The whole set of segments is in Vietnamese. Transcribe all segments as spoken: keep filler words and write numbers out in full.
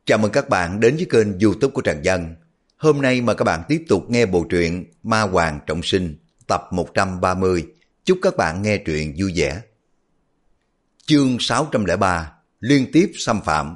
Chào mừng các bạn đến với kênh YouTube của Trần Dân. Hôm nay mời các bạn tiếp tục nghe bộ truyện Ma Hoàng Trọng Sinh tập một trăm ba mươi. Chúc các bạn nghe truyện vui vẻ. Chương sáu trăm lẻ ba, liên tiếp xâm phạm.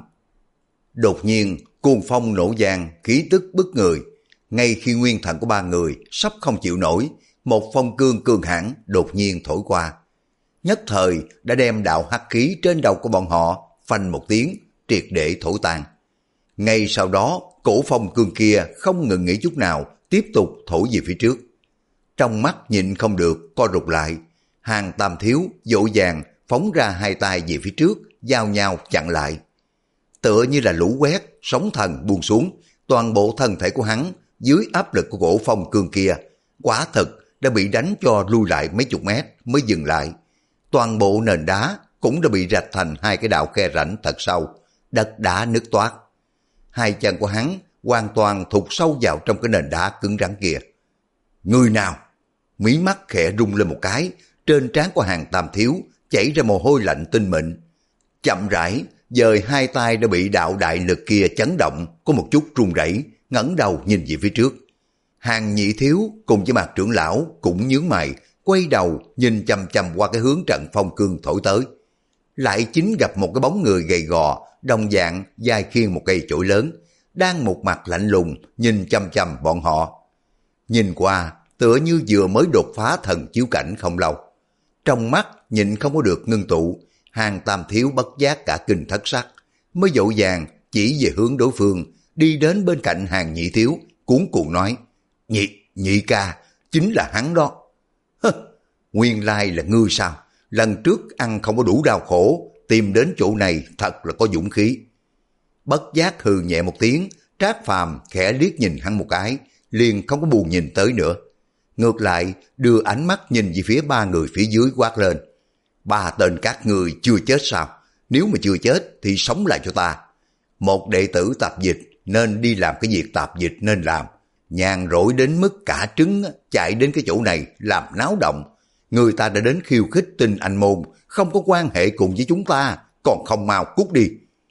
Đột nhiên, cuồng phong nổ vang, khí tức bức người. Ngay khi nguyên thần của ba người sắp không chịu nổi, một phong cương cường hãn đột nhiên thổi qua. Nhất thời đã đem đạo hắc khí trên đầu của bọn họ phanh một tiếng, triệt để thổi tan. Ngay sau đó, cổ phong cương kia không ngừng nghỉ chút nào, tiếp tục thổi về phía trước. Trong mắt nhịn không được, co rụt lại. Hàng Tam Thiếu vội vàng phóng ra hai tay về phía trước, giao nhau chặn lại. Tựa như là lũ quét, sóng thần buông xuống, toàn bộ thân thể của hắn dưới áp lực của cổ phong cương kia, quả thực đã bị đánh cho lui lại mấy chục mét mới dừng lại. Toàn bộ nền đá cũng đã bị rạch thành hai cái đạo khe rãnh thật sâu, đất đá nứt toát. Hai chân của hắn hoàn toàn thụt sâu vào trong cái nền đá cứng rắn kia. Người nào? Mí mắt khẽ rung lên một cái, trên trán của Hàng Tam Thiếu chảy ra mồ hôi lạnh tinh mịn. Chậm rãi, dời hai tay đã bị đạo đại lực kia chấn động, có một chút run rẩy, ngẩng đầu nhìn về phía trước. Hàng Nhị Thiếu cùng với Mạc trưởng lão cũng nhướng mày, quay đầu nhìn chăm chăm qua cái hướng trận phong cương thổi tới. Lại chính gặp một cái bóng người gầy gò, đồng dạng vai khiêng một cây chổi lớn, đang một mặt lạnh lùng nhìn chăm chăm bọn họ. Nhìn qua tựa như vừa mới đột phá thần chiếu cảnh không lâu. Trong mắt nhìn không có được ngưng tụ, Hàng Tam Thiếu bất giác cả kinh thất sắc, mới vội vàng chỉ về hướng đối phương, đi đến bên cạnh Hàng Nhị Thiếu, cuống cuồng nói: Nhị, nhị ca, chính là hắn đó. Hơ, nguyên lai là ngươi sao? Lần trước ăn không có đủ đau khổ, tìm đến chỗ này thật là có dũng khí. Bất giác hừ nhẹ một tiếng, Trác Phàm khẽ liếc nhìn hắn một cái, liền không có buồn nhìn tới nữa. Ngược lại, đưa ánh mắt nhìn về phía ba người phía dưới quát lên: Ba tên các người chưa chết sao? Nếu mà chưa chết thì sống lại cho ta. Một đệ tử tạp dịch nên đi làm cái việc tạp dịch nên làm. Nhàn rỗi đến mức cả trứng chạy đến cái chỗ này làm náo động. Người ta đã đến khiêu khích Tinh Anh môn, không có quan hệ cùng với chúng ta, còn không mau cút đi.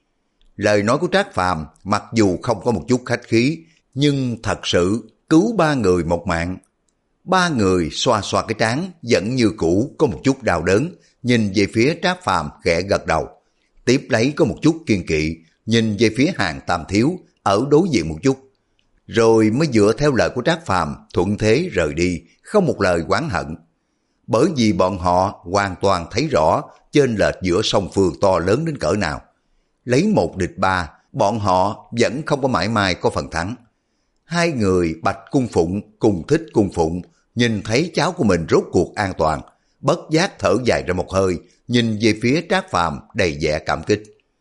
Lời nói của Trác Phàm mặc dù không có một chút khách khí, nhưng thật sự cứu ba người một mạng. Ba người xoa xoa cái trán, vẫn như cũ có một chút đau đớn, nhìn về phía Trác Phàm khẽ gật đầu. Tiếp lấy có một chút kiên kỵ, nhìn về phía Hàng Tam Thiếu ở đối diện một chút. Rồi mới dựa theo lời của Trác Phàm thuận thế rời đi, không một lời oán hận. Bởi vì bọn họ hoàn toàn thấy rõ chênh lệch giữa song phương to lớn đến cỡ nào. Lấy một địch ba, bọn họ vẫn không có mãi may có phần thắng. Hai người Bạch Cung Phụng cùng Thích Cung Phụng nhìn thấy cháu của mình rốt cuộc an toàn, bất giác thở dài ra một hơi, nhìn về phía Trác Phàm đầy vẻ cảm kích.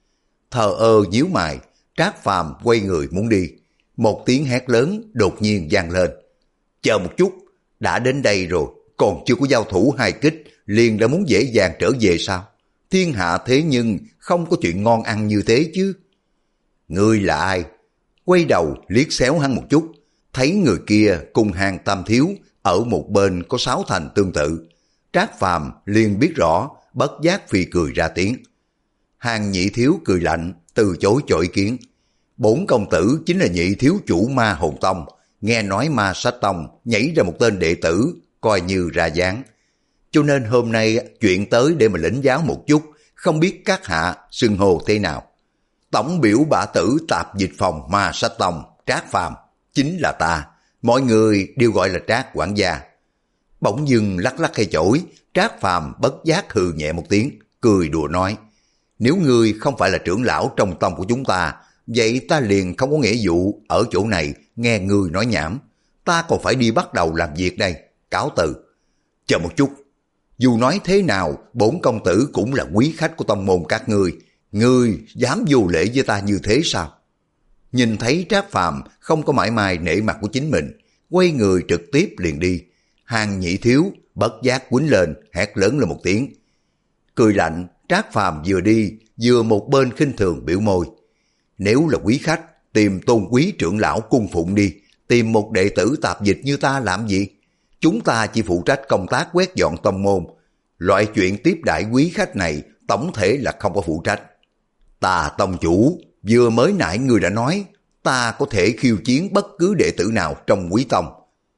Thờ ơ nhíu mày, Trác Phàm quay người muốn đi. Một tiếng hét lớn đột nhiên vang lên: Chờ một chút, đã đến đây rồi, còn chưa có giao thủ hai kích, liền đã muốn dễ dàng trở về sao? Thiên hạ thế nhưng không có chuyện ngon ăn như thế chứ. Ngươi là ai? Quay đầu liếc xéo hắn một chút, thấy người kia cùng Hàng Tam Thiếu ở một bên có sáu thành tương tự. Trác Phàm liền biết rõ, bất giác phì cười ra tiếng. Hàng Nhị Thiếu cười lạnh, từ chối cho ý kiến. Bốn công tử chính là Nhị Thiếu chủ Ma Hồn Tông, nghe nói Ma Sách Tông nhảy ra một tên đệ tử, coi như ra dáng. Cho nên hôm nay chuyện tới để mà lĩnh giáo một chút, không biết các hạ xưng hô thế nào. Tổng biểu bả tử tạp dịch phòng Ma Sách Tông, Trác Phàm, chính là ta. Mọi người đều gọi là Trác quản gia. Bỗng dưng lắc lắc cây chổi, Trác Phàm bất giác hừ nhẹ một tiếng, cười đùa nói: Nếu ngươi không phải là trưởng lão trong tông của chúng ta, vậy ta liền không có nghĩa vụ ở chỗ này nghe ngươi nói nhảm. Ta còn phải đi bắt đầu làm việc đây, cáo từ. Chờ một chút, dù nói thế nào, bổn công tử cũng là quý khách của tông môn các ngươi. Ngươi dám vô lễ với ta như thế sao? Nhìn thấy Trác Phàm không có mãi mai nể mặt của chính mình, quay người trực tiếp liền đi. Hàng Nhị Thiếu bất giác quýnh lên, hét lớn lên một tiếng. Cười lạnh, Trác Phàm vừa đi, vừa một bên khinh thường biểu môi. Nếu là quý khách, tìm tôn quý trưởng lão Cung Phụng đi, tìm một đệ tử tạp dịch như ta làm gì? Chúng ta chỉ phụ trách công tác quét dọn tông môn. Loại chuyện tiếp đãi quý khách này tổng thể là không có phụ trách. Ta tông chủ, vừa mới nãy ngươi đã nói, ta có thể khiêu chiến bất cứ đệ tử nào trong Quý Tông.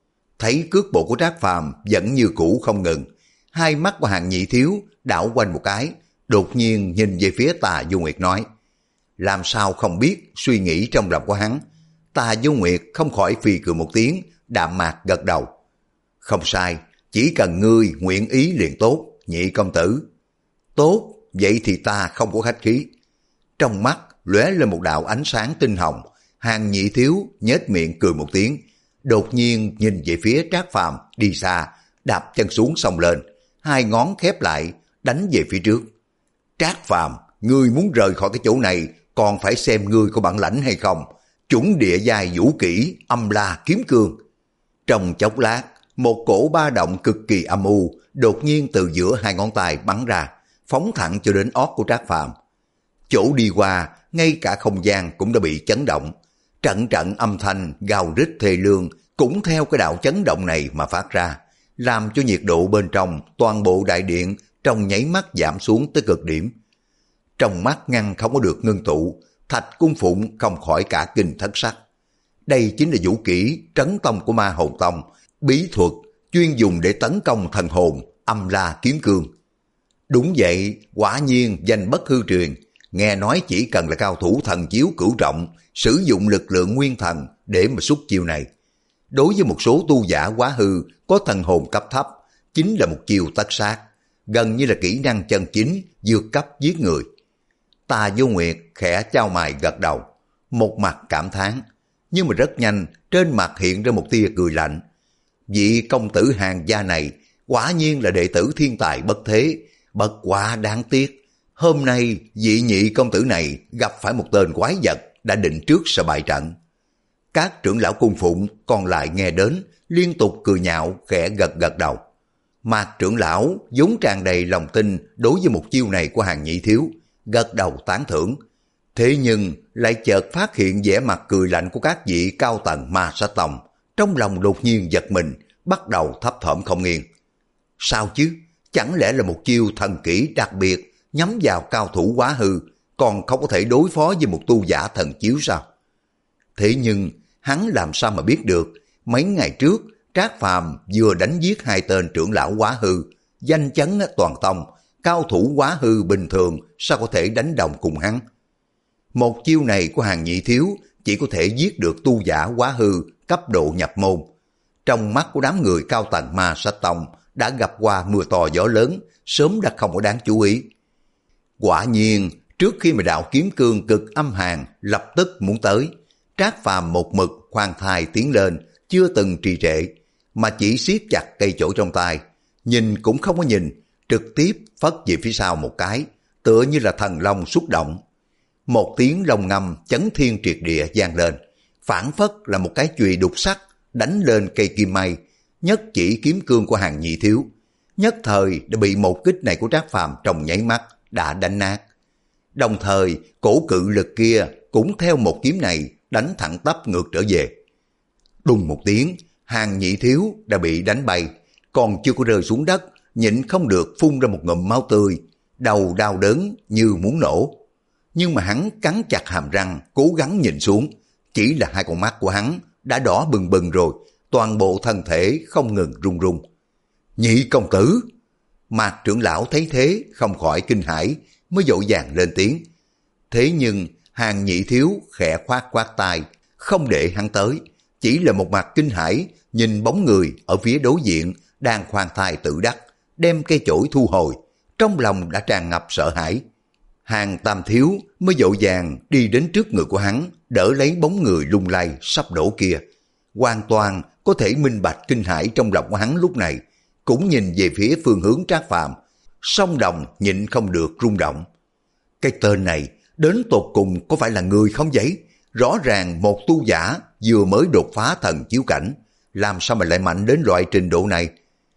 Thấy cước bộ của Trác Phàm vẫn như cũ không ngừng, hai mắt của Hàng Nhị Thiếu đảo quanh một cái, đột nhiên nhìn về phía Tà Du Nguyệt nói, làm sao không biết suy nghĩ trong lòng của hắn. Tà Du Nguyệt không khỏi phì cười một tiếng, đạm mạc gật đầu. Không sai, chỉ cần ngươi nguyện ý liền tốt, Nhị công tử. Tốt, vậy thì ta không có khách khí. Trong mắt lóe lên một đạo ánh sáng tinh hồng, Hàng Nhị Thiếu nhếch miệng cười một tiếng, đột nhiên nhìn về phía Trác Phàm đi xa, đạp chân xuống xông lên, hai ngón khép lại, đánh về phía trước. Trác Phàm, ngươi muốn rời khỏi cái chỗ này, còn phải xem ngươi có bản lãnh hay không. Chuẩn địa giai vũ kỹ, âm la kiếm cương. Trong chốc lát, một cổ ba động cực kỳ âm u đột nhiên từ giữa hai ngón tay bắn ra, phóng thẳng cho đến ót của Trác Phàm. Chỗ đi qua, ngay cả không gian cũng đã bị chấn động. Trận trận âm thanh gào rít thê lương cũng theo cái đạo chấn động này mà phát ra, làm cho nhiệt độ bên trong toàn bộ đại điện trong nháy mắt giảm xuống tới cực điểm. Trong mắt ngăn không có được ngưng tụ, Thạch Cung Phụng không khỏi cả kinh thất sắc. Đây chính là vũ kỹ trấn tông của Ma Hồn Tông, bí thuật chuyên dùng để tấn công thần hồn, âm la kiếm cương. Đúng vậy, quả nhiên danh bất hư truyền. Nghe nói chỉ cần là cao thủ thần chiếu cửu trọng, sử dụng lực lượng nguyên thần để mà xuất chiêu này. Đối với một số tu giả quá hư có thần hồn cấp thấp, chính là một chiêu tất sát, gần như là kỹ năng chân chính vượt cấp giết người. Tà Du Nguyệt khẽ chau mày gật đầu, một mặt cảm thán, nhưng mà rất nhanh trên mặt hiện ra một tia cười lạnh. Vị công tử Hàng gia này quả nhiên là đệ tử thiên tài bất thế, bất quá đáng tiếc. Hôm nay vị Nhị công tử này gặp phải một tên quái vật đã định trước sẽ bại trận. Các trưởng lão cung phụng còn lại nghe đến liên tục cười nhạo, khẽ gật gật đầu. Mạc trưởng lão vốn tràn đầy lòng tin đối với một chiêu này của Hàng Nhị Thiếu, gật đầu tán thưởng. Thế nhưng lại chợt phát hiện vẻ mặt cười lạnh của các vị cao tầng Ma Sát Tông, trong lòng đột nhiên giật mình, bắt đầu thấp thỏm không yên. Sao chứ? Chẳng lẽ là một chiêu thần kỹ đặc biệt nhắm vào cao thủ quá hư, còn không có thể đối phó với một tu giả thần chiếu sao? Thế nhưng hắn làm sao mà biết được, mấy ngày trước Trác Phàm vừa đánh giết hai tên trưởng lão quá hư, danh chấn toàn tông, cao thủ quá hư bình thường sao có thể đánh đồng cùng hắn. Một chiêu này của Hàng Nhị Thiếu chỉ có thể giết được tu giả quá hư cấp độ nhập môn. Trong mắt của đám người cao tầng Ma Sát Tông đã gặp qua mưa to gió lớn, sớm đã không có đáng chú ý. Quả nhiên, trước khi mà đạo kiếm cương cực âm hàn lập tức muốn tới, Trác Phàm một mực khoan thai tiến lên, chưa từng trì trệ, mà chỉ siết chặt cây chổi trong tay, nhìn cũng không có nhìn, trực tiếp phất về phía sau một cái, tựa như là thần long xúc động. Một tiếng long ngâm chấn thiên triệt địa vang lên, phảng phất là một cái chùy đục sắt đánh lên cây kim may, nhất chỉ kiếm cương của Hàng Nhị Thiếu, nhất thời đã bị một kích này của Trác Phàm trong nháy mắt đã đánh nát. Đồng thời cổ cự lực kia cũng theo một kiếm này đánh thẳng tắp ngược trở về. Đùng một tiếng, Hàng Nhị Thiếu đã bị đánh bay, còn chưa có rơi xuống đất, nhịn không được phun ra một ngụm máu tươi, đầu đau đớn như muốn nổ. Nhưng mà hắn cắn chặt hàm răng, cố gắng nhìn xuống, chỉ là hai con mắt của hắn đã đỏ bừng bừng rồi, toàn bộ thân thể không ngừng run run. Nhị công tử! Mạc trưởng lão thấy thế không khỏi kinh hãi, mới vội vàng lên tiếng. Thế nhưng Hàng Nhị Thiếu khẽ khoát khoát tay, không để hắn tới, chỉ là một mặt kinh hãi nhìn bóng người ở phía đối diện đang khoan thai tự đắc, đem cây chổi thu hồi, trong lòng đã tràn ngập sợ hãi. Hàng Tam Thiếu mới vội vàng đi đến trước người của hắn, đỡ lấy bóng người lung lay sắp đổ kia, hoàn toàn có thể minh bạch kinh hãi trong lòng của hắn lúc này, cũng nhìn về phía phương hướng Trác Phàm, song đồng nhịn không được rung động. Cái tên này đến tột cùng có phải là người không vậy? Rõ ràng một tu giả vừa mới đột phá thần chiếu cảnh, làm sao mà lại mạnh đến loại trình độ này?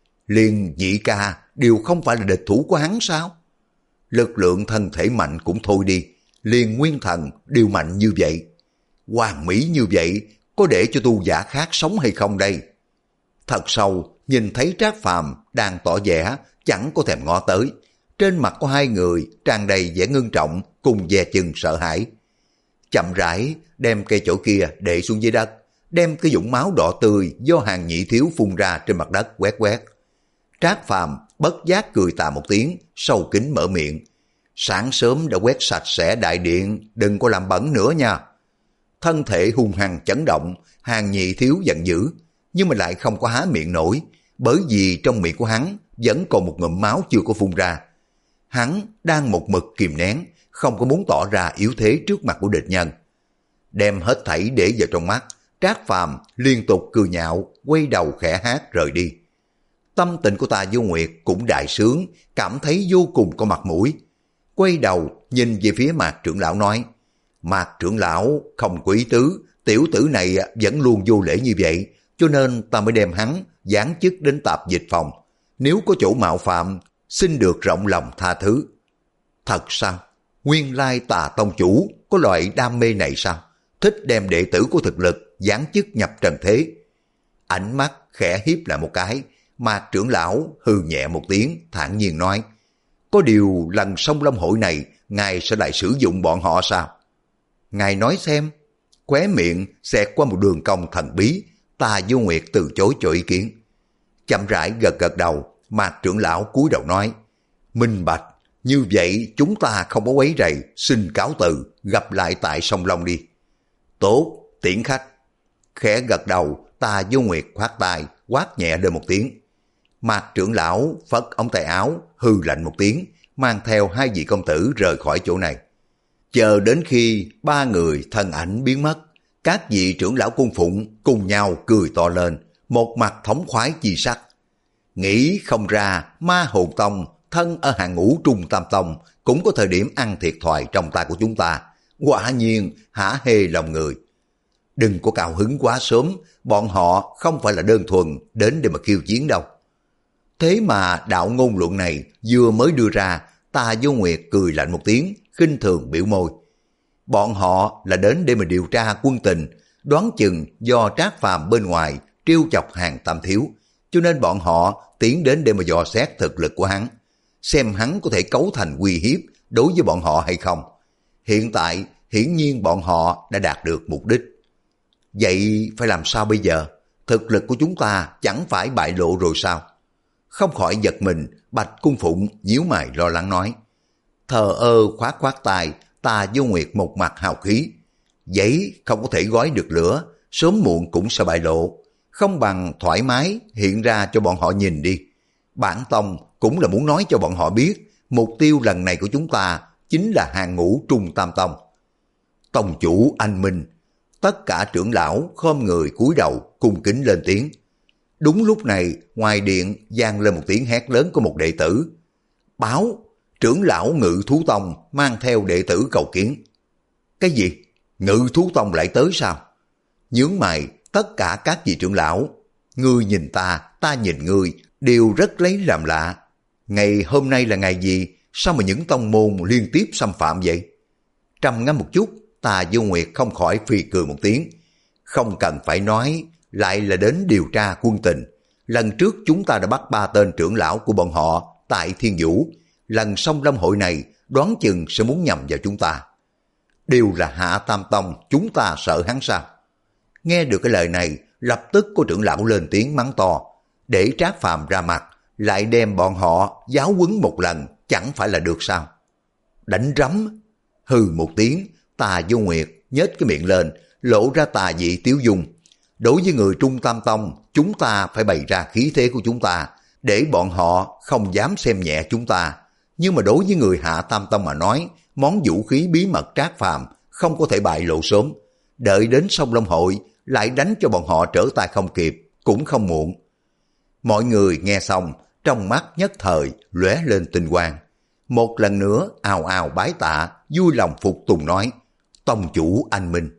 Liền Nhị ca đều không phải là địch thủ của hắn sao? Lực lượng thân thể mạnh cũng thôi đi, liền nguyên thần đều mạnh như vậy. Hoàn mỹ như vậy, có để cho tu giả khác sống hay không đây? Thật sâu, nhìn thấy Trác Phàm đang tỏ vẻ chẳng có thèm ngó tới. Trên mặt của hai người tràn đầy vẻ ngưng trọng cùng dè chừng sợ hãi. chậm rãi đem cây chổi kia để xuống dưới đất, đem cái vũng máu đỏ tươi do Hàng Nhị Thiếu phun ra trên mặt đất quét quét. Trác Phàm bất giác cười tà một tiếng, sâu kín mở miệng. Sáng sớm đã quét sạch sẽ đại điện, đừng có làm bẩn nữa nha. Thân thể hung hăng chấn động, Hàng Nhị Thiếu giận dữ, nhưng mà lại không có há miệng nổi, bởi vì trong miệng của hắn vẫn còn một ngụm máu chưa có phun ra. Hắn đang một mực kìm nén, không có muốn tỏ ra yếu thế trước mặt của địch nhân. Đem hết thảy để vào trong mắt, Trác Phàm liên tục cười nhạo, quay đầu khẽ hát rời đi. Tâm tình của Tà Vô Nguyệt cũng đại sướng, cảm thấy vô cùng có mặt mũi. Quay đầu nhìn về phía Mạc trưởng lão nói, Mạc trưởng lão không có ý tứ, tiểu tử này vẫn luôn vô lễ như vậy, cho nên ta mới đem hắn giáng chức đến tạp dịch phòng. Nếu có chỗ mạo phạm, xin được rộng lòng tha thứ. Thật sao? Nguyên lai Tà tông chủ có loại đam mê này sao? Thích đem đệ tử của thực lực giáng chức nhập trần thế. Ánh mắt khẽ hiếp lại một cái, Mạc trưởng lão hừ nhẹ một tiếng, thản nhiên nói, có điều lần sông Long hội này, ngài sẽ lại sử dụng bọn họ sao? Ngài nói xem. Khóe miệng xẹt qua một đường cong thần bí, Tà Vô Nguyệt từ chối cho ý kiến. Chậm rãi gật gật đầu, Mạc trưởng lão cúi đầu nói, minh bạch, như vậy chúng ta không có quấy rầy, xin cáo từ, gặp lại tại sông Long đi. Tốt, tiễn khách. Khẽ gật đầu, Tà Vô Nguyệt khoát tay, quát nhẹ lên một tiếng. Mạc trưởng lão phất ống tay áo, hư lạnh một tiếng, mang theo hai vị công tử rời khỏi chỗ này. Chờ đến khi ba người thân ảnh biến mất, các vị trưởng lão cung phụng cùng nhau cười to lên, một mặt thống khoái chi sắc. Nghĩ không ra Ma Hồn Tông thân ở hàng ngũ Trung Tam Tông cũng có thời điểm ăn thiệt thòi trong tay của chúng ta. Quả nhiên hả hê lòng người. Đừng có cao hứng quá sớm, bọn họ không phải là đơn thuần đến để mà khiêu chiến đâu. Thế mà đạo ngôn luận này vừa mới đưa ra, Tà Vô Nguyệt cười lạnh một tiếng, khinh thường biểu môi. Bọn họ là đến để mà điều tra quân tình, đoán chừng do Trác Phàm bên ngoài trêu chọc Hàng Tam Thiếu, cho nên bọn họ tiến đến để mà dò xét thực lực của hắn, xem hắn có thể cấu thành uy hiếp đối với bọn họ hay không. Hiện tại hiển nhiên bọn họ đã đạt được mục đích. Vậy phải làm sao bây giờ? Thực lực của chúng ta chẳng phải bại lộ rồi sao? Không khỏi giật mình, Bạch Cung Phụng nhíu mày lo lắng nói. Thờ ơ khoát khoát tay, Tà Vô Nguyệt một mặt hào khí. Giấy không có thể gói được lửa, sớm muộn cũng sẽ bại lộ. Không bằng thoải mái hiện ra cho bọn họ nhìn đi. Bản tông cũng là muốn nói cho bọn họ biết, mục tiêu lần này của chúng ta chính là hàng ngũ Trung Tam Tông. Tông chủ anh minh. Tất cả trưởng lão khom người cúi đầu cung kính lên tiếng. Đúng lúc này ngoài điện vang lên một tiếng hét lớn của một đệ tử. Báo, trưởng lão Ngự Thú Tông mang theo đệ tử cầu kiến. Cái gì? Ngự Thú Tông lại tới sao? Nhướng mày, tất cả các vị trưởng lão, ngươi nhìn ta, ta nhìn ngươi, đều rất lấy làm lạ. Ngày hôm nay là ngày gì? Sao mà những tông môn liên tiếp xâm phạm vậy? Trầm ngâm một chút, Tà Vô Nguyệt không khỏi phì cười một tiếng. Không cần phải nói, lại là đến điều tra quân tình. Lần trước chúng ta đã bắt ba tên trưởng lão của bọn họ tại Thiên Vũ. Lần sông Lâm hội này đoán chừng sẽ muốn nhầm vào chúng ta. Đều là Hạ Tam Tông, chúng ta sợ hắn sao? Nghe được cái lời này, lập tức có trưởng lão lên tiếng mắng to. Để Trác Phàm ra mặt, lại đem bọn họ giáo huấn một lần, chẳng phải là được sao? Đánh rắm. Hừ một tiếng, Tà Vô Nguyệt nhếch cái miệng lên, lộ ra tà dị tiếu dung. Đối với người Trung Tam Tông, chúng ta phải bày ra khí thế của chúng ta, để bọn họ không dám xem nhẹ chúng ta. Nhưng mà đối với người Hạ Tam Tông mà nói, món vũ khí bí mật Trác Phàm không có thể bại lộ sớm. Đợi đến sông Long hội, lại đánh cho bọn họ trở tay không kịp, cũng không muộn. Mọi người nghe xong, trong mắt nhất thời lóe lên tinh quang. Một lần nữa ào ào bái tạ, vui lòng phục tùng nói, tông chủ anh minh.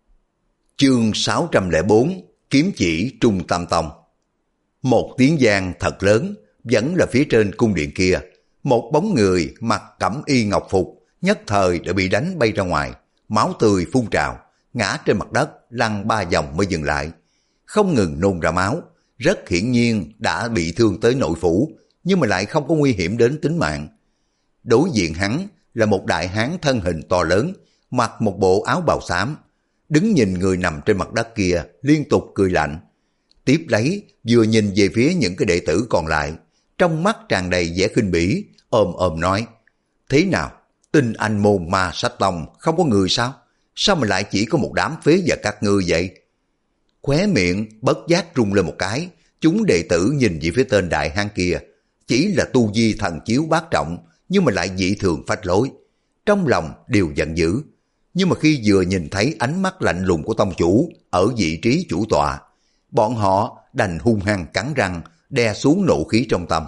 Chương sáu trăm lẻ bốn, kiếm chỉ Trung Tam Tông. Một tiếng vang thật lớn, vẫn là phía trên cung điện kia. Một bóng người mặc cẩm y ngọc phục, nhất thời đã bị đánh bay ra ngoài, máu tươi phun trào, ngã trên mặt đất, lăn ba vòng mới dừng lại. Không ngừng nôn ra máu, rất hiển nhiên đã bị thương tới nội phủ, nhưng mà lại không có nguy hiểm đến tính mạng. Đối diện hắn là một đại hán thân hình to lớn, mặc một bộ áo bào xám, đứng nhìn người nằm trên mặt đất kia, liên tục cười lạnh. Tiếp lấy, vừa nhìn về phía những cái đệ tử còn lại, trong mắt tràn đầy vẻ khinh bỉ, ôm ôm nói, thế nào, Tinh Anh môn Ma Sách Tông không có người sao? Sao mà lại chỉ có một đám phế vật các ngươi vậy? Khóe miệng bất giác rung lên một cái, chúng đệ tử nhìn về phía tên đại hán kia, chỉ là tu vi thần chiếu bát trọng, nhưng mà lại dị thường phách lối. Trong lòng đều giận dữ, nhưng mà khi vừa nhìn thấy ánh mắt lạnh lùng của tông chủ ở vị trí chủ tọa, bọn họ đành hung hăng cắn răng, đè xuống nộ khí trong tâm.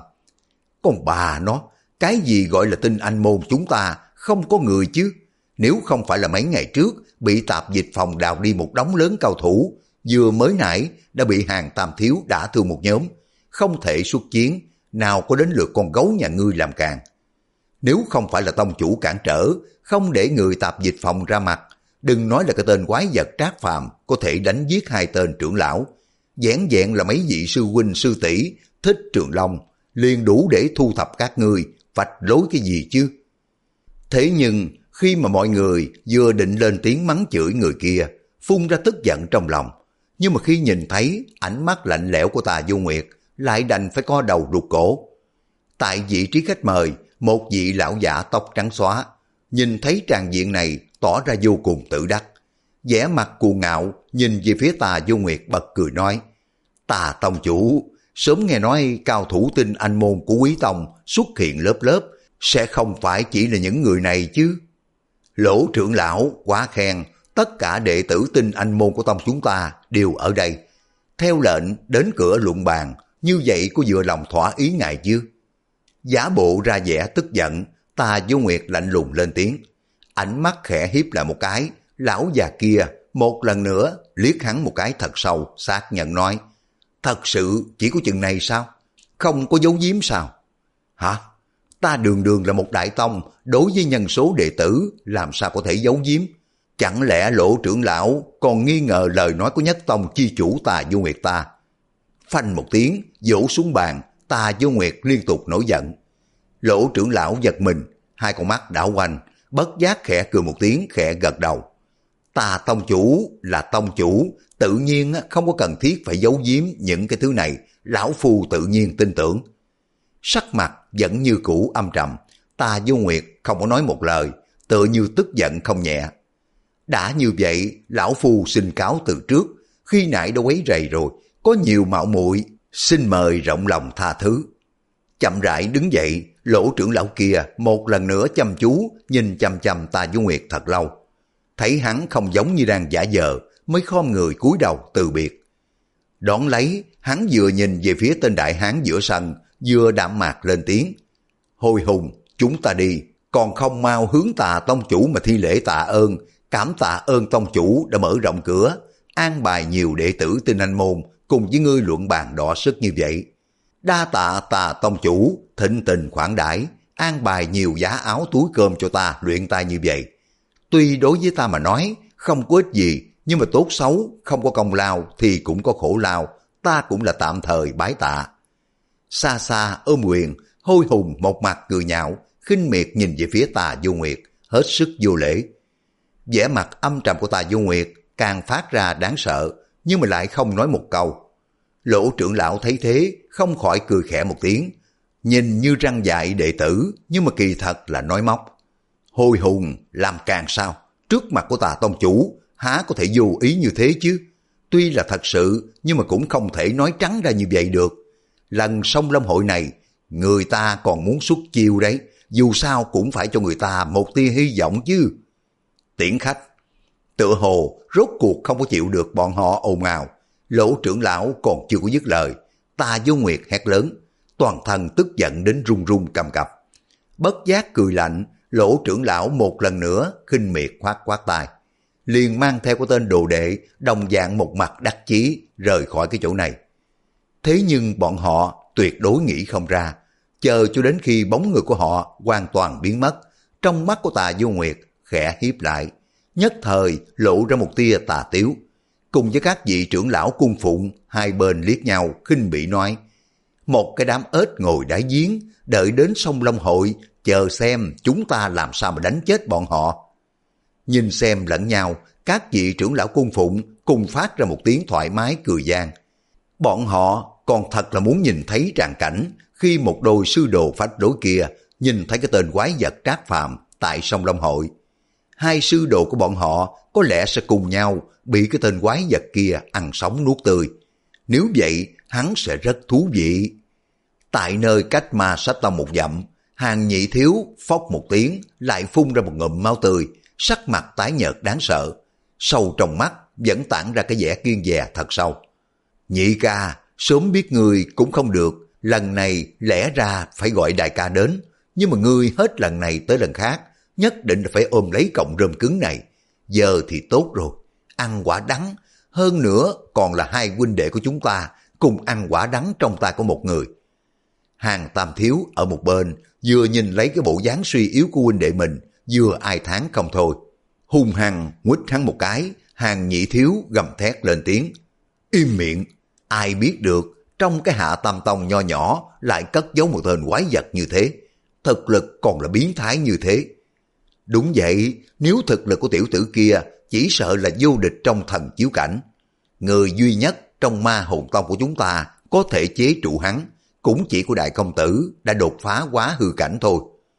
Con bà nó, cái gì gọi là Tinh Anh môn chúng ta không có người chứ? Nếu không phải là mấy ngày trước bị tạp dịch phòng đào đi một đống lớn cao thủ, vừa mới nãy đã bị hàng tam thiếu đả thương một nhóm, không thể xuất chiến, nào có đến lượt con gấu nhà ngươi làm càng. Nếu không phải là tông chủ cản trở, không để người tạp dịch phòng ra mặt, đừng nói là cái tên quái vật Trác Phàm có thể đánh giết hai tên trưởng lão, vẻn vẹn là mấy vị sư huynh sư tỷ Thích Trường Long liền đủ để thu thập các ngươi, vạch lối cái gì chứ? Thế nhưng khi mà mọi người vừa định lên tiếng mắng chửi người kia, phun ra tức giận trong lòng, nhưng mà khi nhìn thấy ánh mắt lạnh lẽo của Tà Du Nguyệt, lại đành phải co đầu rụt cổ. Tại vị trí khách mời, một vị lão giả tóc trắng xóa, nhìn thấy tràng diện này tỏ ra vô cùng tự đắc. Vẻ mặt cuồng ngạo, nhìn về phía Tà Du Nguyệt bật cười nói, Tà tông chủ, sớm nghe nói cao thủ Tinh Anh môn của Quý tông xuất hiện lớp lớp, sẽ không phải chỉ là những người này chứ? Lỗ trưởng lão quá khen, tất cả đệ tử Tinh Anh môn của tông chúng ta đều ở đây. Theo lệnh đến cửa luận bàn, như vậy có vừa lòng thỏa ý ngài chứ? Giả bộ ra vẻ tức giận, Tà Du Nguyệt lạnh lùng lên tiếng. Ánh mắt khẽ hiếp lại một cái, lão già kia một lần nữa liếc hắn một cái thật sâu, xác nhận nói, thật sự chỉ có chừng này sao? Không có giấu giếm sao? Hả? Ta đường đường là một đại tông, đối với nhân số đệ tử làm sao có thể giấu giếm? Chẳng lẽ Lỗ trưởng lão còn nghi ngờ lời nói của nhất tông chi chủ Tà Du Nguyệt ta? Phanh một tiếng, vỗ xuống bàn, Tà Du Nguyệt liên tục nổi giận. Lỗ trưởng lão giật mình, hai con mắt đảo quanh, bất giác khẽ cười một tiếng, khẽ gật đầu. Tà tông chủ là tông chủ, tự nhiên không có cần thiết phải giấu giếm những cái thứ này, lão phu tự nhiên tin tưởng. Sắc mặt vẫn như cũ âm trầm, Tà Du Nguyệt không có nói một lời, tựa như tức giận không nhẹ. Đã như vậy, lão phu xin cáo từ trước, khi nãy đã quấy rầy rồi, có nhiều mạo muội, xin mời rộng lòng tha thứ. Chậm rãi đứng dậy, Lỗ trưởng lão kia một lần nữa chăm chú nhìn chăm chăm Tà Du Nguyệt thật lâu. Thấy hắn không giống như đang giả vờ, mới khom người cúi đầu từ biệt. Đón lấy, hắn vừa nhìn về phía tên đại hán giữa sân, vừa đạm mạc lên tiếng. Hồi hùng, chúng ta đi, còn không mau hướng Tà tông chủ mà thi lễ tạ ơn, cảm tạ ơn tông chủ đã mở rộng cửa, an bài nhiều đệ tử Tinh Anh môn cùng với ngươi luận bàn đọ sức như vậy. Đa tạ Tà tông chủ, thịnh tình khoản đãi, an bài nhiều giá áo túi cơm cho ta luyện tay như vậy. Tuy đối với ta mà nói, không có ích gì, nhưng mà tốt xấu, không có công lao thì cũng có khổ lao, ta cũng là tạm thời bái tạ. Xa xa ôm quyền, Hôi Hùng một mặt cười nhạo, khinh miệt nhìn về phía Tà Du Nguyệt, hết sức vô lễ. Vẻ mặt âm trầm của Tà Du Nguyệt càng phát ra đáng sợ, nhưng mà lại không nói một câu. Lỗ trưởng lão thấy thế, không khỏi cười khẽ một tiếng, nhìn như răng dạy đệ tử, nhưng mà kỳ thật là nói móc. Hôi Hùng làm càng sao, trước mặt của Tà tông chủ, há có thể vô ý như thế chứ? Tuy là thật sự, nhưng mà cũng không thể nói trắng ra như vậy được. Lần sông Lâm hội này, người ta còn muốn xuất chiêu đấy, dù sao cũng phải cho người ta một tia hy vọng chứ. Tiễn khách, tựa hồ rốt cuộc không có chịu được bọn họ ồn ào. Lỗ trưởng lão còn chưa có dứt lời, Tà Du Nguyệt hét lớn, toàn thân tức giận đến run run cầm cập. Bất giác cười lạnh, Lỗ trưởng lão một lần nữa khinh miệt khoát khoát tay, liền mang theo cái tên đồ đệ đồng dạng một mặt đắc chí rời khỏi cái chỗ này. Thế nhưng bọn họ tuyệt đối nghĩ không ra, chờ cho đến khi bóng người của họ hoàn toàn biến mất, trong mắt của Tà Du Nguyệt khẽ hiếp lại, nhất thời lộ ra một tia tà tiếu, cùng với các vị trưởng lão cung phụng hai bên liếc nhau khinh bỉ nói, một cái đám ếch ngồi đáy giếng, đợi đến sông Long hội chờ xem chúng ta làm sao mà đánh chết bọn họ. Nhìn xem lẫn nhau, các vị trưởng lão cung phụng cùng phát ra một tiếng thoải mái cười gian. Bọn họ còn thật là muốn nhìn thấy tràng cảnh khi một đôi sư đồ phách lối kia nhìn thấy cái tên quái vật Trác Phàm tại sông Long Hội. Hai sư đồ của bọn họ có lẽ sẽ cùng nhau bị cái tên quái vật kia ăn sống nuốt tươi. Nếu vậy, hắn sẽ rất thú vị. Tại nơi cách Ma Sách Tông một dặm, Hàng Nhị Thiếu phốc một tiếng lại phun ra một ngụm máu tươi, sắc mặt tái nhợt đáng sợ. Sâu trong mắt vẫn tản ra cái vẻ kiêng dè thật sâu. Nhị ca, sớm biết người cũng không được, lần này lẽ ra phải gọi đại ca đến, nhưng mà ngươi hết lần này tới lần khác, nhất định là phải ôm lấy cọng rơm cứng này. Giờ thì tốt rồi, ăn quả đắng, hơn nữa còn là hai huynh đệ của chúng ta cùng ăn quả đắng trong tay của một người. Hàng Tam Thiếu ở một bên vừa nhìn lấy cái bộ dáng suy yếu của huynh đệ mình, vừa ai thán không thôi. Hung hăng nguýt hắn một cái, Hàng Nhị Thiếu gầm thét lên tiếng. Im miệng, ai biết được trong cái Hạ Tam Tông nho nhỏ lại cất giấu một tên quái vật như thế, thực lực còn là biến thái như thế. Đúng vậy, nếu thực lực của tiểu tử kia chỉ sợ là vô địch trong thần chiếu cảnh. Người duy nhất trong Ma Hồn Tông của chúng ta có thể chế trụ hắn, cũng chỉ của đại công tử đã đột phá quá hư cảnh thôi.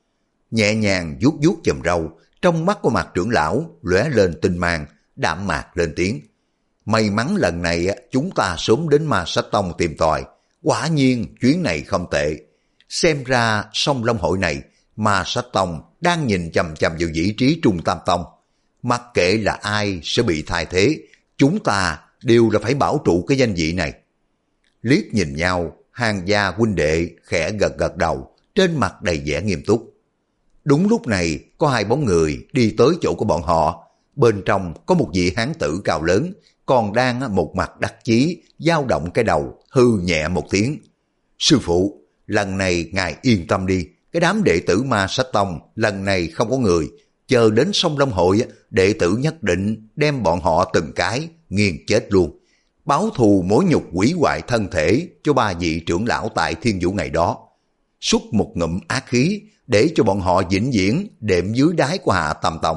Nhẹ nhàng vuốt vuốt chòm râu, trong mắt của Mạc trưởng lão lóe lên tinh mang, đạm mạc lên tiếng. May mắn lần này chúng ta sớm đến Ma Sách Tông tìm tòi, quả nhiên chuyến này không tệ. Xem ra sông Long Hội này, Ma Sách Tông đang nhìn chằm chằm vào vị trí Trung Tam Tông. Mặc kệ là ai sẽ bị thay thế, chúng ta đều là phải bảo trụ cái danh vị này. Liếc nhìn nhau, Hàng gia huynh đệ khẽ gật gật đầu, trên mặt đầy vẻ nghiêm túc. Đúng lúc này có hai bóng người đi tới chỗ của bọn họ, bên trong có một vị hán tử cao lớn, còn đang một mặt đắc chí, dao động cái đầu, hư nhẹ một tiếng. Sư phụ, lần này ngài yên tâm đi, cái đám đệ tử Ma Sách Tông lần này không có người, chờ đến sông Long Hội, đệ tử nhất định đem bọn họ từng cái nghiền chết luôn. Báo thù mối nhục quỷ hoại thân thể cho ba vị trưởng lão tại Thiên Vũ ngày đó. Xuất một ngụm ác khí để cho bọn họ vĩnh viễn đệm dưới đáy của Hạ Tam Tông.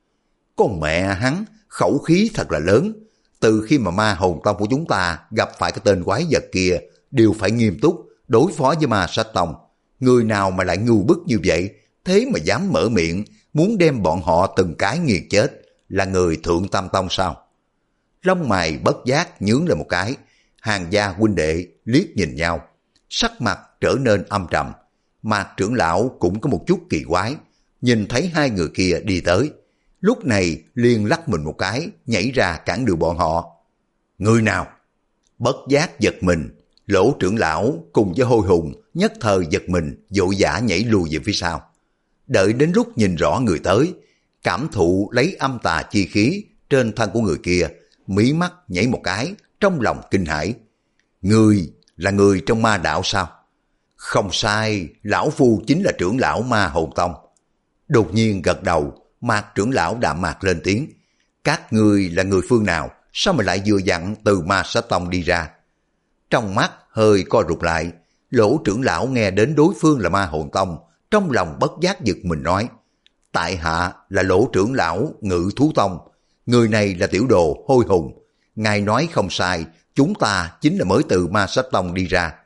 Con mẹ hắn, khẩu khí thật là lớn. Từ khi mà Ma Hồn Tông của chúng ta gặp phải cái tên quái vật kia, đều phải nghiêm túc đối phó với Ma Sách Tông. Người nào mà lại ngu bức như vậy, thế mà dám mở miệng muốn đem bọn họ từng cái nghiền chết, là người Thượng Tam Tông sao? Lông mày bất giác nhướng lên một cái, Hàng gia huynh đệ liếc nhìn nhau, sắc mặt trở nên âm trầm. Mạc trưởng lão cũng có một chút kỳ quái, nhìn thấy hai người kia đi tới, lúc này liền lắc mình một cái, nhảy ra cản đường bọn họ. Người nào? Bất giác giật mình, Lỗ trưởng lão cùng với Hôi Hùng nhất thời giật mình, vội vã nhảy lùi về phía sau. Đợi đến lúc nhìn rõ người tới, cảm thụ lấy âm tà chi khí trên thân của người kia, mí mắt nhảy một cái, trong lòng kinh hãi. Người là người trong Ma đạo sao? Không sai, lão phu chính là trưởng lão Ma Hồn Tông. Đột nhiên gật đầu, Mạc trưởng lão đạm mạc lên tiếng. Các ngươi là người phương nào, sao mà lại vừa dặn từ Ma Sách Tông đi ra? Trong mắt hơi co rụt lại, Lỗ trưởng lão nghe đến đối phương là Ma Hồn Tông, trong lòng bất giác giật mình nói. Tại hạ là Lỗ trưởng lão Ngự Thú Tông, người này là tiểu đồ Hôi Hùng. Ngài nói không sai, chúng ta chính là mới từ Ma Sách Tông đi ra.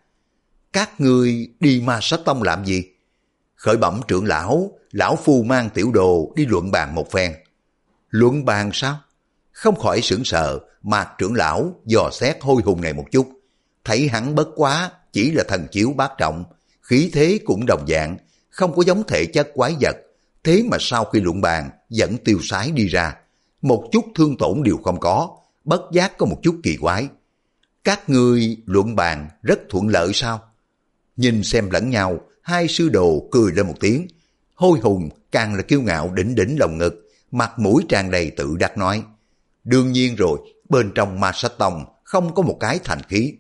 Các ngươi đi Ma Sách Tông làm gì? Khởi bẩm trưởng lão, lão phu mang tiểu đồ đi luận bàn một phen. Luận bàn sao? Không khỏi sửng sờ, Mạc trưởng lão dò xét Hôi Hùng này một chút, thấy hắn bất quá chỉ là thần chiếu bát trọng, khí thế cũng đồng dạng, không có giống thể chất quái vật, thế mà sau khi luận bàn vẫn tiêu sái đi ra, một chút thương tổn đều không có, bất giác có một chút kỳ quái. Các ngươi luận bàn rất thuận lợi sao? Nhìn xem lẫn nhau, hai sư đồ cười lên một tiếng. Hôi Hùng càng là kiêu ngạo đỉnh đỉnh lồng ngực, mặt mũi tràn đầy tự đắc nói. Đương nhiên rồi, bên trong Ma Sách Tông không có một cái thành khí.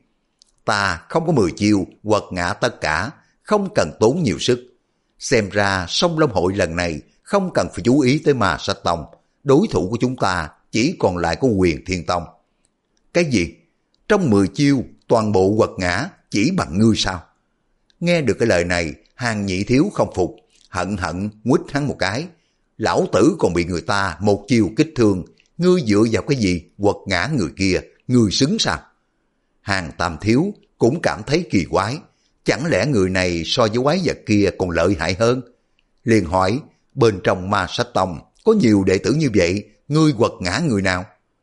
Ta không có mười chiêu, quật ngã tất cả, không cần tốn nhiều sức. Xem ra sông Long Hội lần này không cần phải chú ý tới Ma Sách Tông, đối thủ của chúng ta chỉ còn lại có Huyền Thiên Tông. Cái gì? Trong mười chiêu, toàn bộ quật ngã chỉ bằng ngươi sao? Nghe được cái lời này, Hàng Nhị Thiếu không phục, hận hận nguýt hắn một cái. lão tử còn bị người ta một chiều kích thương, ngươi dựa vào cái gì quật ngã người kia, ngươi xứng sao? Hàng Tam Thiếu cũng cảm thấy kỳ quái, chẳng lẽ người này so với quái vật kia còn lợi hại hơn? Liền hỏi, bên trong Ma Sách Tông có nhiều đệ tử như vậy, ngươi quật ngã người nào?